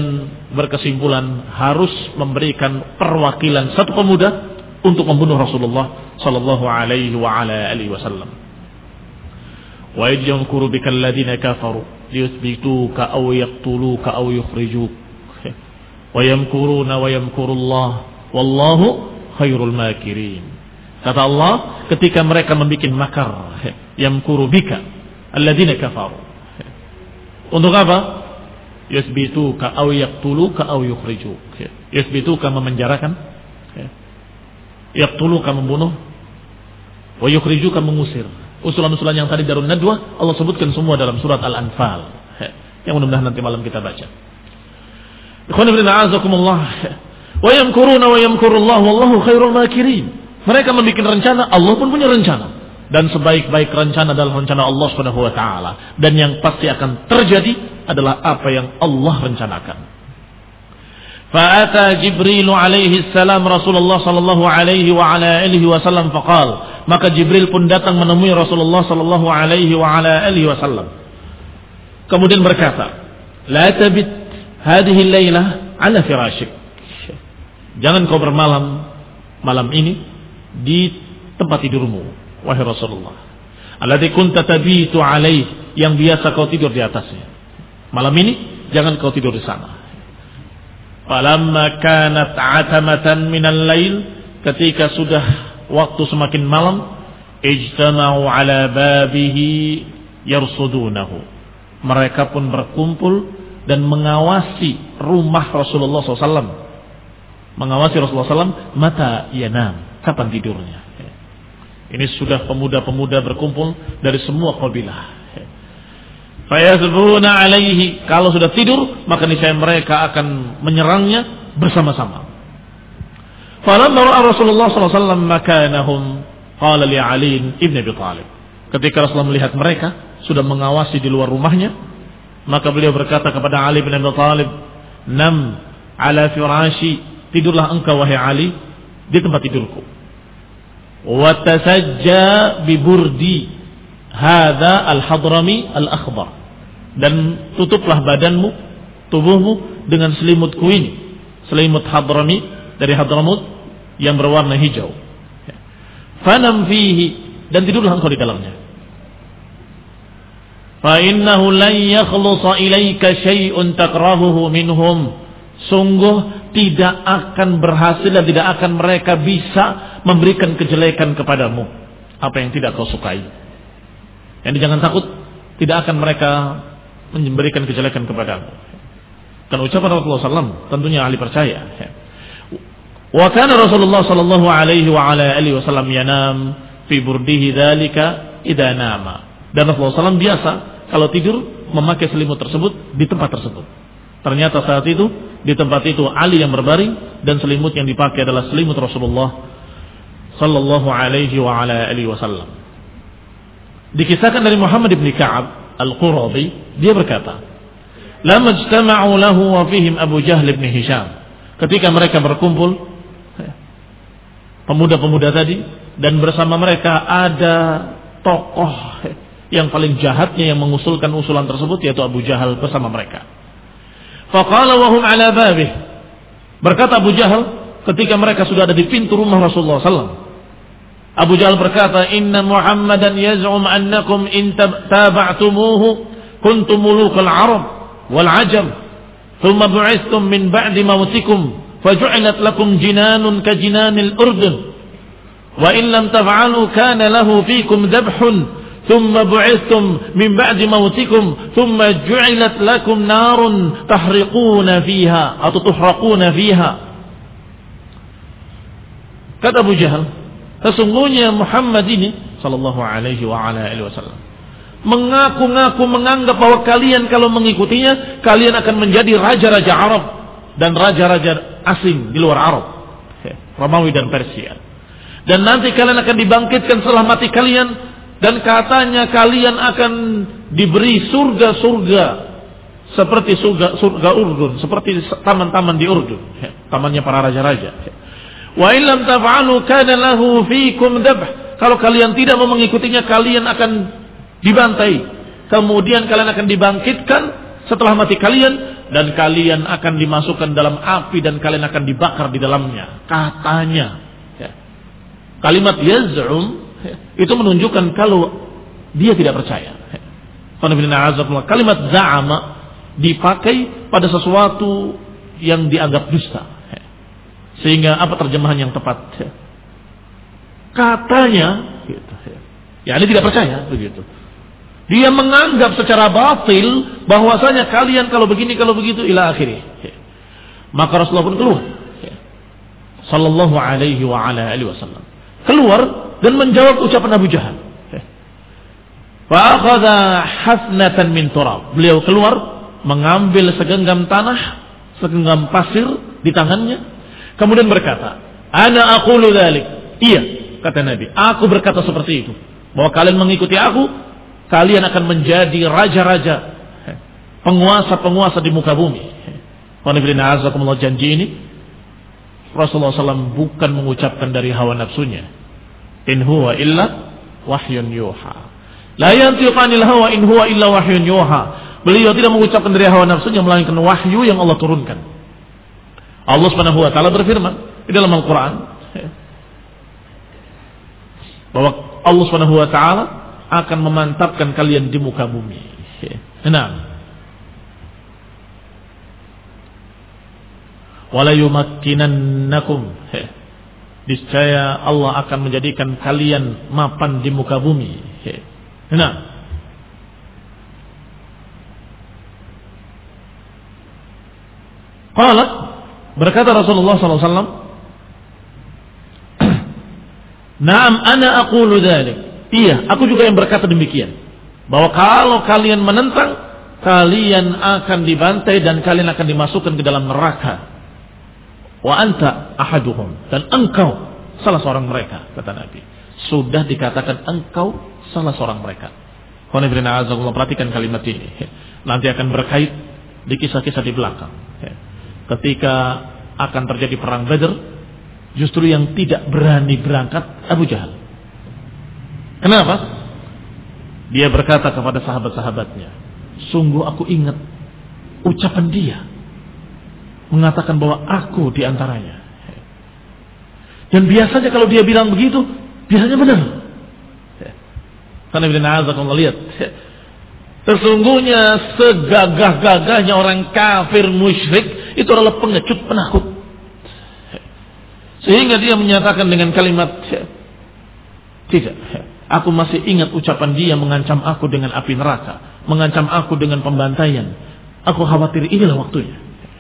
S1: berkesimpulan harus memberikan perwakilan satu pemuda untuk membunuh Rasulullah sallallahu alaihi wa ala alihi wasallam. Wa yamkuru bikal ladina kafaru liyuthbituka aw yaqtuluka aw yukhrijuk. Wa yamkuruna wa yamkurullah wallahu khairul makirin. Kata Allah, ketika mereka membuat makar, yamkuru bika alladina kafaru. Untuk apa? Yusbituka aw yaqtuluka aw yukhrijuk. Yusbituka memenjarakan, yaqtuluka membunuh, wa yukhrijuka mengusir. Usulan-usulan yang tadi Darun Nadwah Allah sebutkan semua dalam surat Al-Anfal. Yang mudah-mudahan nanti malam kita baca. Ikhwan fillah a'azakumullah. Wa yamkuruna wa yamkurullah wallahu khairul makirin. Mereka membuat rencana, Allah pun punya rencana. Dan sebaik-baik rencana adalah rencana Allah Subhanahu wa taala, dan yang pasti akan terjadi adalah apa yang Allah rencanakan. Fa'ata Jibril alaihi salam Rasulullah sallallahu alaihi wa ala alihi wasallam faqal, maka Jibril pun datang menemui Rasulullah sallallahu alaihi wa ala alihi wasallam. Kemudian berkata, "La tabit hadhihi al-lailah ala firashik." Jangan kau bermalam malam ini di tempat tidurmu, wahai Rasulullah. Alladzi kunta tabitu alaih, yang biasa kau tidur di atasnya. Malam ini jangan kau tidur di sana. Falamma kanat atamatan minal lail, ketika sudah waktu semakin malam, ijtama'u ala babihi yarsudunahu. Mereka pun berkumpul dan mengawasi rumah Rasulullah sallallahu alaihi wasallam. Mengawasi Rasulullah sallallahu alaihi wasallam, mata yanam, kapan tidurnya. Ini sudah pemuda-pemuda berkumpul dari semua kabilah. Fayazbuna alaihi, kalau sudah tidur maka niscaya mereka akan menyerangnya bersama-sama. Falamma ra'a Rasulullah sallallahu alaihi wasallam makanahum qala li Ali ibn Abi Thalib. Ketika Rasulullah melihat mereka sudah mengawasi di luar rumahnya, maka beliau berkata kepada Ali bin Abi Thalib, "Nam ala firashi, tidurlah engkau wahai Ali di tempat tidurku. Wa tasajja bi burdi hadza al-hadrami al-akhbar." Dan tutuplah badanmu, tubuhmu dengan selimutku ini, selimut hadrami dari Hadramut yang berwarna hijau. Fanam fihi, dan tidurlah engkau di dalamnya. Fa innahu lan yakhlusa ilaika syai'un takrahuhu minhum. Sungguh tidak akan berhasil dan tidak akan mereka bisa memberikan kejelekan kepadamu apa yang tidak kau sukai. Jadi jangan takut, tidak akan mereka memberikan kejelekan kepadamu. Dan ucapan Rasulullah sallallahu alaihi wasallam tentunya ahli percaya. Wa kana Rasulullah sallallahu alaihi wa ala alihi wasallam yanam fi burdihi dzalika idza nama. Dan Rasulullah sallallahu alaihi wasallam biasa kalau tidur memakai selimut tersebut di tempat tersebut. Ternyata saat itu di tempat itu Ali yang berbaring dan selimut yang dipakai adalah selimut Rasulullah sallallahu alaihi wa ala alihi wasallam. Dikisahkan dari Muhammad bin Ka'ab Al-Qurabi, dia berkata, "Lamma ijtama'u lahu wa fihim Abu Jahl bin Hisham." Ketika mereka berkumpul pemuda-pemuda tadi dan bersama mereka ada tokoh yang paling jahatnya yang mengusulkan usulan tersebut, yaitu Abu Jahal bersama mereka. Faqala wa hum ala babih. Berkata Abu Jahal ketika mereka sudah ada di pintu rumah Rasulullah sallallahu alaihi wasallam. Abu Jahal berkata, "Inna Muhammadan yaz'um annakum in taba'tumuhu kuntum mulukal Arab wal Ajam, thumma bu'ithtum min ba'di mautikum faju'ilat lakum jinanun ka jinanil Urdun, wa in lam taf'alu kana lahu fikum dhabhun, thumma bu'ithtum min ba'di mautikum thumma ju'ilat lakum narun tahriquna fiha atau tuhraquna fiha." Kata Abu Jahal, sesungguhnya Muhammad ini sallallahu alaihi wa ala alihi wasallam mengaku-ngaku menganggap bahwa kalian kalau mengikutinya kalian akan menjadi raja-raja Arab dan raja-raja asing di luar Arab, Romawi dan Persia. Dan nanti kalian akan dibangkitkan setelah mati kalian, dan katanya kalian akan diberi surga-surga seperti surga surga Urdun, seperti taman-taman di Urdun, tamannya para raja-raja. Wa illam taf'alu kana lahu fikum dhabh. Kalau kalian tidak mau mengikutinya kalian akan dibantai. Kemudian kalian akan dibangkitkan setelah mati kalian dan kalian akan dimasukkan dalam api dan kalian akan dibakar di dalamnya. Katanya. Ya. Kalimat yaz'um ya, itu menunjukkan kalau dia tidak percaya. Ya. Kalimat za'ama dipakai pada sesuatu yang dianggap dusta. Ya. Sehingga apa terjemahan yang tepat? Ya. Katanya, gitu. Ya, ini tidak percaya begitu. Dia menganggap secara batil bahwasanya kalian kalau begini kalau begitu ila akhirih. Maka Rasulullah pun keluar. Sallallahu alaihi wa ala alihi wasallam. Keluar dan menjawab ucapan Abu Jahal. Fa akhadha hasnatan min turab. Beliau keluar mengambil segenggam tanah, segenggam pasir di tangannya, kemudian berkata, "Ana aqulu dzalik." Iya, kata Nabi, aku berkata seperti itu. Bahwa kalian mengikuti aku, kalian akan menjadi raja-raja, penguasa-penguasa di muka bumi. Alhamdulillah, janji ini Rasulullah shallallahu alaihi wasallam bukan mengucapkan dari hawa nafsunya. In huwa illa wahyun yuha. La yantiqu anil hawa in huwa illa wahyun yuha. Beliau tidak mengucapkan dari hawa nafsunya melainkan wahyu yang Allah turunkan. Allah Subhanahu wa taala berfirman di dalam Al-Qur'an bahwa Allah Subhanahu wa taala akan memantapkan kalian di muka bumi. Nah, wala yumakkinannakum. Niscaya Allah akan menjadikan kalian mapan di muka bumi. Nah, qala berkata Rasulullah sallallahu alaihi wasallam, "Na'am ana aqulu dzalik." Iya, aku juga yang berkata demikian. Bahwa kalau kalian menentang, kalian akan dibantai dan kalian akan dimasukkan ke dalam neraka. Wa anta ahaduhum. Dan engkau salah seorang mereka, kata Nabi. Sudah dikatakan engkau salah seorang mereka. Perhatikan kalimat ini. Nanti akan berkait di kisah-kisah di belakang. Ketika akan terjadi perang Badar, justru yang tidak berani berangkat Abu Jahal. Kenapa? Dia berkata kepada sahabat-sahabatnya, sungguh aku ingat ucapan dia mengatakan bahwa aku di antaranya. Dan biasanya kalau dia bilang begitu, biasanya benar. Karena Ibn Azzakum lihat, sesungguhnya segagah-gagahnya orang kafir musyrik itu adalah pengecut penakut. Sehingga dia menyatakan dengan kalimat tidak. Aku masih ingat ucapan dia mengancam aku dengan api neraka, mengancam aku dengan pembantaian. Aku khawatir inilah waktunya.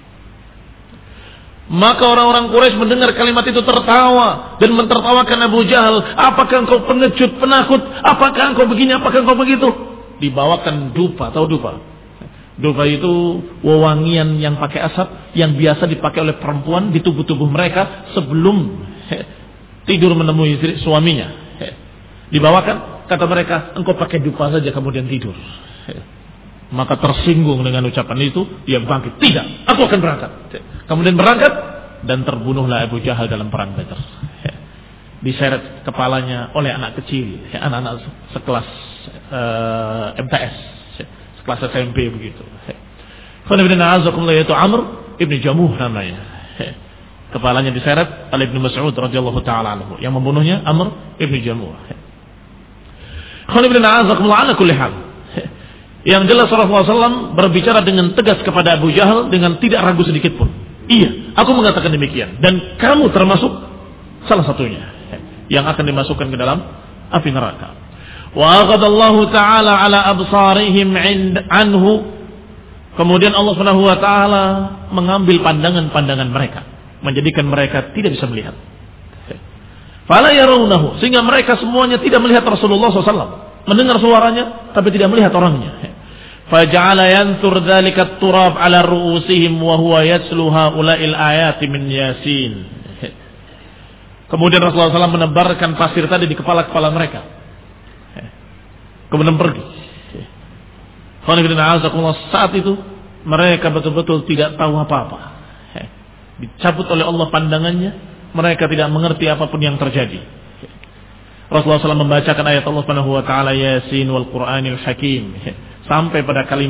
S1: Maka orang-orang Quraisy mendengar kalimat itu tertawa dan mentertawakan Abu Jahal. Apakah engkau pengecut, penakut? Apakah engkau begini? Apakah engkau begitu? Dibawakan dupa, tahu dupa? Dupa itu wewangian yang pakai asap yang biasa dipakai oleh perempuan di tubuh-tubuh mereka sebelum tidur menemui suaminya. Dibawakan, kata mereka, engkau pakai dupa saja kemudian tidur. Maka tersinggung dengan ucapan itu, dia bangkit. Tidak, aku akan berangkat. Kemudian berangkat dan terbunuhlah Abu Jahal dalam perang Badar. Diseret kepalanya oleh anak kecil, anak-anak sekelas uh, M T S, sekelas S M P begitu. Yaitu Amr ibn Jamuh namanya. Kepalanya diseret oleh Ibnu Mas'ud radhiyallahu taala anhu. Yang membunuhnya Amr ibn Jamuh. Yang jelas Rasulullah shallallahu alaihi wasallam berbicara dengan tegas kepada Abu Jahal dengan tidak ragu sedikit pun. Iya, aku mengatakan demikian. Dan kamu termasuk salah satunya yang akan dimasukkan ke dalam api neraka. Wa aghadallahu ta'ala ala absarihim anhu. Kemudian Allah Subhanahu wa taala mengambil pandangan-pandangan mereka, menjadikan mereka tidak bisa melihat. Fala yarawnahu, sehingga mereka semuanya tidak melihat Rasulullah shallallahu alaihi wasallam, mendengar suaranya tapi tidak melihat orangnya. Faja'ala yanthur dzalika at-turab 'ala ru'usihim wa huwa yatlu haula'il ayati min Yasin. Kemudian Rasulullah shallallahu alaihi wasallam menebarkan pasir tadi di kepala-kepala mereka. Kemudian pergi. Saat itu mereka betul-betul tidak tahu apa-apa. Dicabut oleh Allah pandangannya, mereka tidak mengerti apapun yang terjadi. Rasulullah shallallahu alaihi wasallam membacakan ayat Allah Subhanahu wa taala Yasin wal Qur'anil Hakim sampai pada kalimat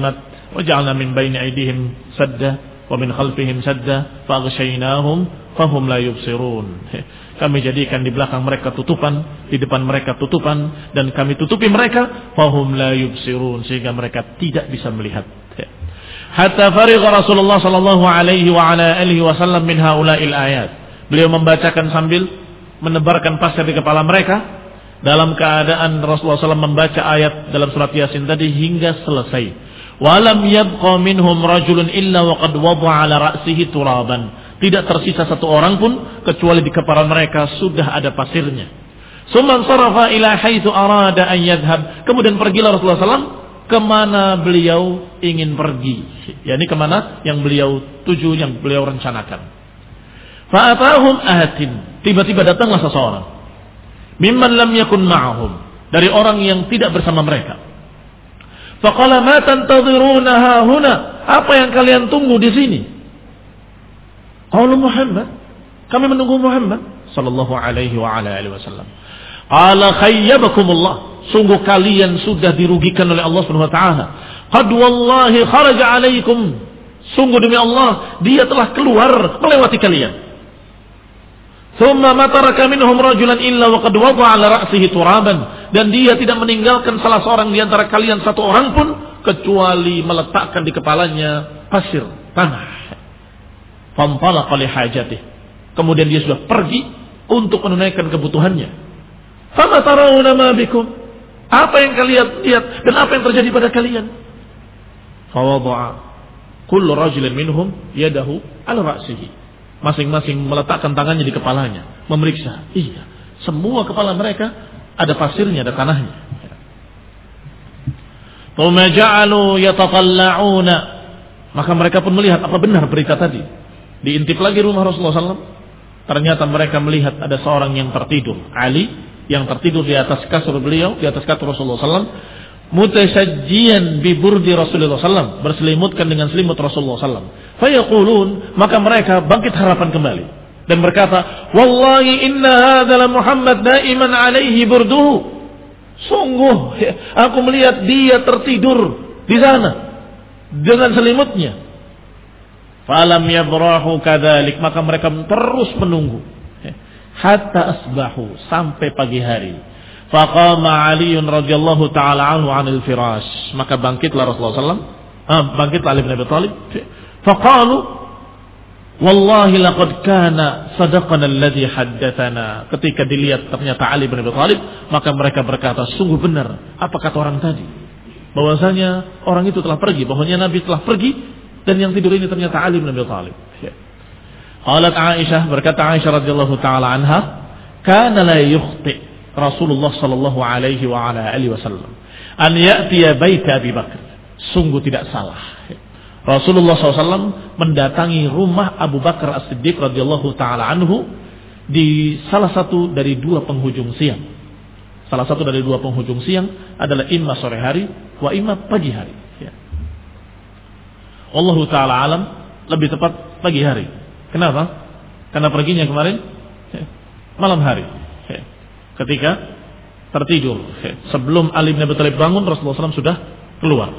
S1: Wa ja'alna min baini aydihim sadda wa min khalfihim sadda fa aghshaynahum fahum la yubsirun. Kami jadikan di belakang mereka tutupan, di depan mereka tutupan, dan kami tutupi mereka fahum la yubsirun, sehingga mereka tidak bisa melihat. Hatta farigha Rasulullah sallallahu alaihi wa ala alihi wasallam min haula'il ayat. Beliau membacakan sambil menebarkan pasir di kepala mereka dalam keadaan Rasulullah sallallahu alaihi wasallam membaca ayat dalam surat Yasin tadi hingga selesai. Walam yabqa minhum rajulun illa waqad wada'a ala ra'sihi turaban. Tidak tersisa satu orang pun kecuali di kepala mereka sudah ada pasirnya. Summan sarafa ila haitsu arada an yadhhab. Kemudian pergilah Rasulullah sallallahu alaihi wasallam kemana beliau ingin pergi, yakni kemana yang beliau tuju, yang beliau rencanakan. Fa'atahum atin, tiba-tiba datanglah seseorang, mimman lam yakun ma'ahum, dari orang yang tidak bersama mereka. Faqala ma tantadhiruna hahuna, apa yang kalian tunggu di sini? Qalu Muhammad, kami menunggu Muhammad sallallahu alaihi wa ala alihi wasallam. Qala khayyabakumullah, sungguh kalian sudah dirugikan oleh Allah Subhanahu wa taala. Qad wallahi kharaja alaikum, sungguh demi Allah dia telah keluar melewati kalian. Thumma ma taraka minhum rajulan illa wa qad wada'a ala ra'sihi turaban, dan dia tidak meninggalkan salah seorang di antara kalian satu orang pun kecuali meletakkan di kepalanya pasir tanah. Fantalaqa li hajatihi, kemudian dia sudah pergi untuk menunaikan kebutuhannya. Fama tarawna ma bikum, apa yang kalian lihat dan apa yang terjadi pada kalian? Fawada'a kullu rajulin minhum yadahu ala ra'sihi, masing-masing meletakkan tangannya di kepalanya, memeriksa. Iya, semua kepala mereka ada pasirnya, ada tanahnya. Thumma ja'alu yatatalla'una, maka mereka pun melihat apa benar berita tadi. Diintip lagi rumah Rasulullah sallallahu alaihi wasallam, ternyata mereka melihat ada seorang yang tertidur, Ali, yang tertidur di atas kasur beliau, di atas kasur Rasulullah sallallahu alaihi wasallam, mutasajjian bi burdi Rasulullah sallallahu alaihi wasallam, berselimutkan dengan selimut Rasulullah sallallahu alaihi wasallam. Fayaqulun, maka mereka bangkit harapan kembali dan berkata, wallahi inna hadzal Muhammad naiman alaihi burduhu, sungguh aku melihat dia tertidur di sana dengan selimutnya. Falam yabrahu kadzalik, maka mereka terus menunggu hatta asbahu, sampai pagi hari. Faqama Ali radhiyallahu taala anhu 'anil firash, maka bangkitlah Rasulullah sallallahu alaihi wasallam, ah, bangkitlah Ali bin Abi Thalib. Faqalu wallahi laqad kana sadaqana alladhi haddatsana. Ketika dilihat ternyata Ali bin Abi Thalib, maka mereka berkata, sungguh benar apa kata orang tadi, bahwasanya orang itu telah pergi, bahwasanya Nabi telah pergi, dan yang tidur ini ternyata Ali bin Abi Thalib. Qalat Aisyah, berkata Aisyah radhiyallahu taala anha, kana la yukhti Rasulullah sallallahu alaihi wa ala alihi wasallam an ya'tiya bait Abi Bakar. Sungguh tidak salah Rasulullah sallallahu alaihi wasallam mendatangi rumah Abu Bakar As-Siddiq radhiyallahu taala anhu di salah satu dari dua penghujung siang. Salah satu dari dua penghujung siang adalah imma sore hari wa imma pagi hari. Wallahu taala alam, lebih tepat pagi hari. Kenapa? Karena perginya kemarin malam hari, ketika tertidur. Sebelum Ali bin Abi Thalib bangun, Rasulullah sallallahu alaihi wasallam sudah keluar.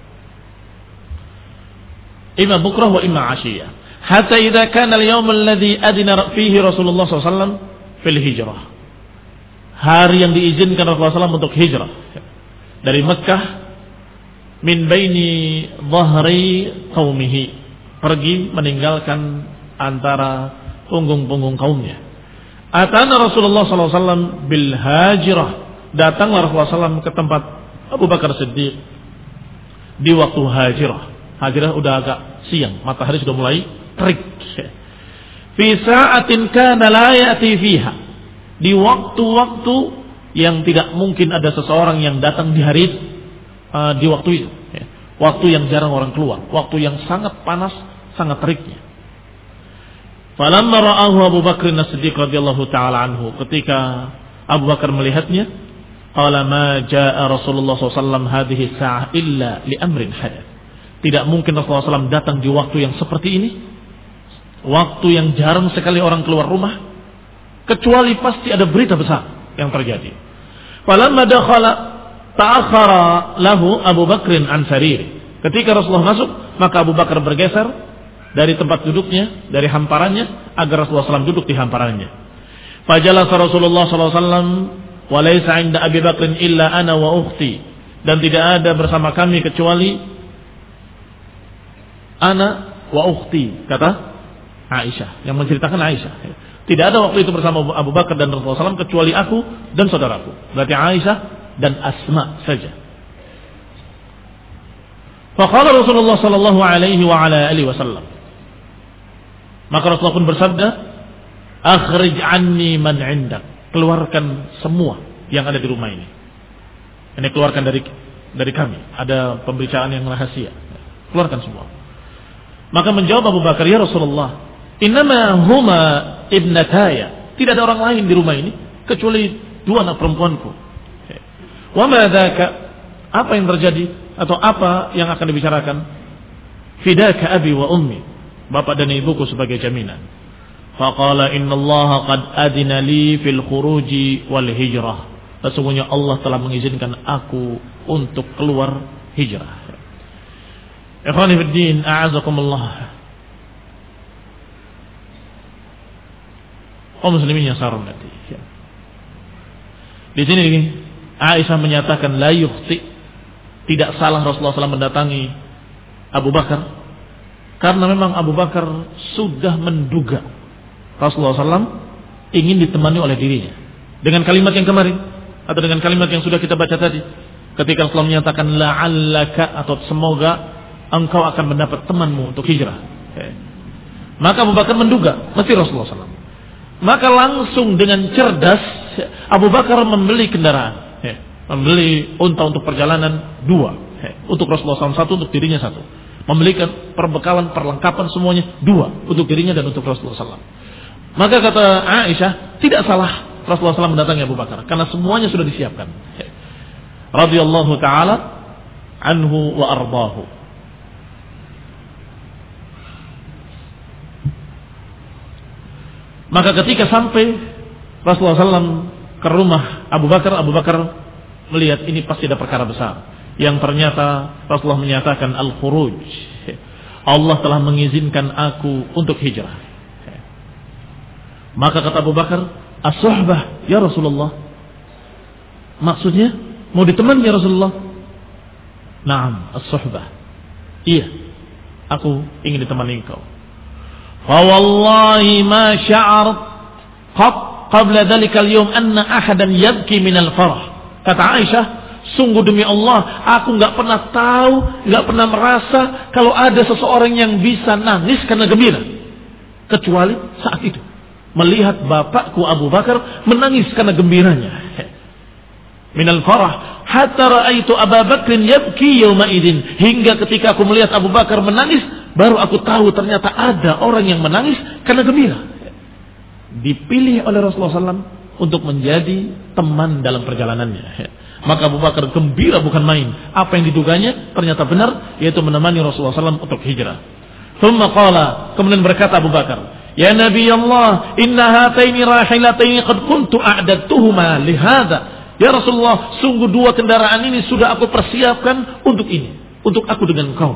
S1: Imma bukrah wa imma ashiyah. Hatta idza kana al-yawm alladhi adina fihi Rasulullah sallallahu alaihi wasallam fil hijrah. Hari yang diizinkan Rasulullah sallallahu alaihi wasallam untuk hijrah dari Mekkah, min baini dhahri qaumihi, pergi meninggalkan antara punggung-punggung kaumnya. Atana Rasulullah sallallahu alaihi wasallam bil hajirah, datanglah Rasulullah sallallahu alaihi wasallam ke tempat Abu Bakar Siddiq di waktu hajirah. Hajirah udah agak siang, matahari sudah mulai terik. Fi sa'atin kana la ya'ti fiha, di waktu-waktu yang tidak mungkin ada seseorang yang datang di hari uh, di waktu itu. Waktu yang jarang orang keluar, waktu yang sangat panas, sangat teriknya. Falamma ra'ahu Abu Bakr As-Siddiq radhiyallahu taala anhu, ketika Abu Bakar melihatnya, qala ma jaa Rasulullah sallallahu alaihi wasallam hadhihi sa'ah illa li amrin hadath. Tidak mungkin Rasulullah sallallahu alaihi wasallam datang di waktu yang seperti ini, waktu yang jarang sekali orang keluar rumah, kecuali pasti ada berita besar yang terjadi. Falamma dakhala ta'akhkhara lahu Abu Bakr an sariri. Ketika Rasulullah masuk, maka Abu Bakar bergeser dari tempat duduknya, dari hamparannya, agar Rasulullah shallallahu alaihi wasallam duduk di hamparannya. Fajalasa Rasulullah sallallahu alaihi wasallam wa laysa 'inda Abi Bakr illa ana wa ukhti, dan tidak ada bersama kami kecuali ana wa ukhti, kata Aisyah, yang menceritakan Aisyah. Tidak ada waktu itu bersama Abu Bakar dan Rasulullah sallallahu alaihi wasallam kecuali aku dan saudaraku, berarti Aisyah dan Asma saja. Faqala Rasulullah sallallahu alaihi wa ala alihi wasallam, maka Rasulullah pun bersabda, akhrij anni man 'indak, keluarkan semua yang ada di rumah ini. Ini keluarkan dari dari kami. Ada pembicaraan yang rahasia. Keluarkan semua. Maka menjawab Abu Bakar, ya Rasulullah, innama huma ibnataya. Tidak ada orang lain di rumah ini kecuali dua anak perempuanku. Wa ma dzaka? Apa yang terjadi atau apa yang akan dibicarakan? Fidaka abi wa ummi. Bapak dan ibuku sebagai jaminan. Faqala innallaha qad adina li fil khuruji wal hijrah. Sesungguhnya Allah telah mengizinkan aku untuk keluar hijrah. Ikhwani fid din, a'azakumullah. Kaum muslimin yang saya hormati. Di sini Aisyah menyatakan la yukhti, tidak salah Rasulullah shallallahu alaihi wasallam mendatangi Abu Bakar, karena memang Abu Bakar sudah menduga Rasulullah shallallahu alaihi wasallam ingin ditemani oleh dirinya dengan kalimat yang kemarin atau dengan kalimat yang sudah kita baca tadi, ketika Rasulullah menyatakan la'allaka, atau semoga engkau akan mendapat temanmu untuk hijrah. Maka Abu Bakar menduga mesti Rasulullah shallallahu alaihi wasallam. Maka langsung dengan cerdas Abu Bakar membeli kendaraan, membeli unta untuk perjalanan dua, untuk Rasulullah shallallahu alaihi wasallam satu, untuk dirinya satu. Membelikan perbekalan, perlengkapan semuanya dua, untuk dirinya dan untuk Rasulullah shallallahu alaihi wasallam. Maka kata Aisyah, tidak salah Rasulullah shallallahu alaihi wasallam mendatangi Abu Bakar, karena semuanya sudah disiapkan. Radhiyallahu ta'ala anhu wa ardahu. Maka ketika sampai Rasulullah shallallahu alaihi wasallam ke rumah Abu Bakar, Abu Bakar melihat ini pasti ada perkara besar, yang ternyata Rasulullah menyatakan al-khuruj, Allah telah mengizinkan aku untuk hijrah. Maka kata Abu Bakar, as-suhbah ya Rasulullah, maksudnya mau ditemani ya Rasulullah? Naam, as-suhbah, iya, aku ingin ditemani engkau. Fa wallahi ma sya'art qad qabla dhalika al-yawm anna ahadan yabki min al-farah. Kata Aisyah, sungguh demi Allah, aku enggak pernah tahu, enggak pernah merasa kalau ada seseorang yang bisa nangis karena gembira, kecuali saat itu melihat bapakku Abu Bakar menangis karena gembiranya. Minal farah hatta raaitu Abu Bakr yabki yawma idzin, hingga ketika aku melihat Abu Bakar menangis baru aku tahu ternyata ada orang yang menangis karena gembira. Dipilih oleh Rasulullah shallallahu alaihi wasallam untuk menjadi teman dalam perjalanannya. Maka Abu Bakar gembira bukan main. Apa yang diduganya ternyata benar, yaitu menemani Rasulullah shallallahu alaihi wasallam untuk hijrah. Thumma qala, kemudian berkata Abu Bakar, ya Nabi Allah, inna hataini rahilataini qad kuntu a'dadtuhuma lihada. Ya Rasulullah, sungguh dua kendaraan ini sudah aku persiapkan untuk ini, untuk aku dengan kau.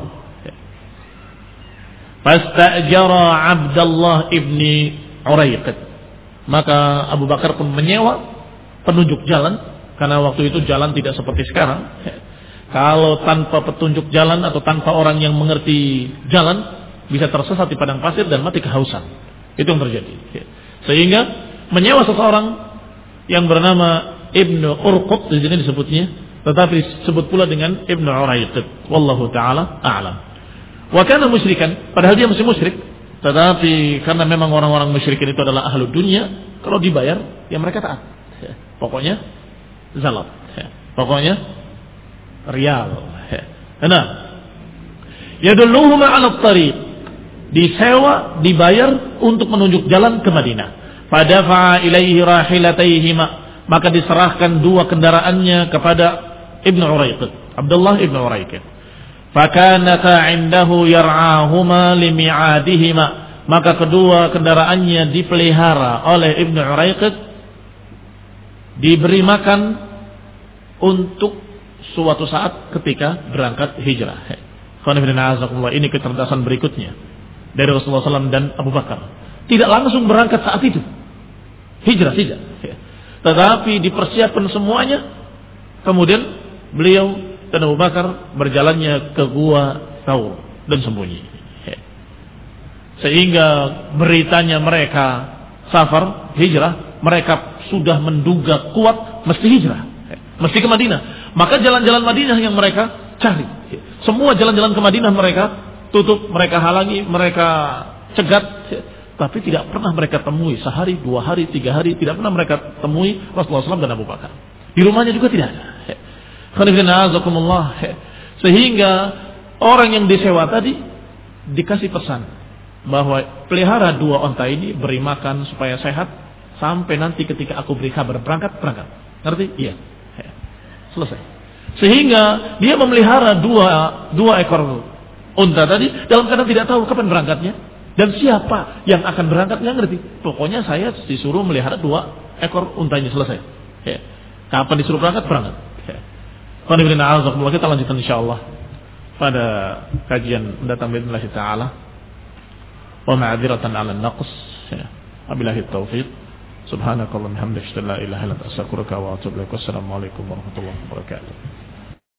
S1: Fastajara Abdullah ibni Uraiqid. Maka Abu Bakar pun menyewa penunjuk jalan, karena waktu itu jalan tidak seperti sekarang. Kalau tanpa petunjuk jalan atau tanpa orang yang mengerti jalan, bisa tersesat di padang pasir dan mati kehausan. Itu yang terjadi. Sehingga menyewa seseorang yang bernama Ibnu Urqut, di sini disebutnya, tetapi disebut pula dengan Ibnu Uraiqid. Wallahu taala a'lam. Wa kana musyrikan, padahal dia masih musyrik, tetapi karena memang orang-orang musyrikin itu adalah ahlu dunia, kalau dibayar ya mereka taat. Pokoknya zalat. Pokoknya rial. Nah, yadulluhum 'ala at-tariq, disewa, dibayar untuk menunjuk jalan ke Madinah. Fadafa'a ilaihi rahilataihima, maka diserahkan dua kendaraannya kepada Ibnu Uraiqid, Abdullah Ibnu Uraiqid. Fakanata 'indahu yar'ahuma limi'adihima, maka kedua kendaraannya dipelihara oleh Ibnu Uraiqid, diberi makan untuk suatu saat ketika berangkat hijrah. Ini kecerdasan berikutnya dari Rasulullah shallallahu alaihi wasallam dan Abu Bakar. Tidak langsung berangkat saat itu. Hijrah tidak. Tetapi dipersiapkan semuanya. Kemudian beliau dan Abu Bakar berjalannya ke gua Thawr dan sembunyi. Sehingga beritanya mereka safar, hijrah, mereka sudah menduga kuat mesti hijrah, mesti ke Madinah. Maka jalan-jalan Madinah yang mereka cari, semua jalan-jalan ke Madinah mereka tutup, mereka halangi, mereka cegat, tapi tidak pernah mereka temui sehari, dua hari, tiga hari, tidak pernah mereka temui Rasulullah shallallahu alaihi wasallam dan Abu Bakar. Di rumahnya juga tidak ada. Sehingga orang yang disewa tadi dikasih pesan bahwa pelihara dua onta ini, beri makan supaya sehat sampai nanti ketika aku beri kabar berangkat, berangkat. Ngerti? Iya. Selesai. Sehingga dia memelihara dua dua ekor unta tadi dalam keadaan tidak tahu kapan berangkatnya dan siapa yang akan berangkat, nggak ngerti. Pokoknya saya disuruh melihara dua ekor untanya, selesai. Ya. Kapan disuruh berangkat, berangkat. Ya. Kita lanjutkan insyaallah pada kajian mendatang bismillah taala. Wa ma'dziratan 'ala an-naqs. Wabillahi taufiq. Subhanakallahumma hamdaka, la ilaha illa anta, astaghfiruka wa atubu ilaik. Wassalamu alaikum warahmatullahi wabarakatuh.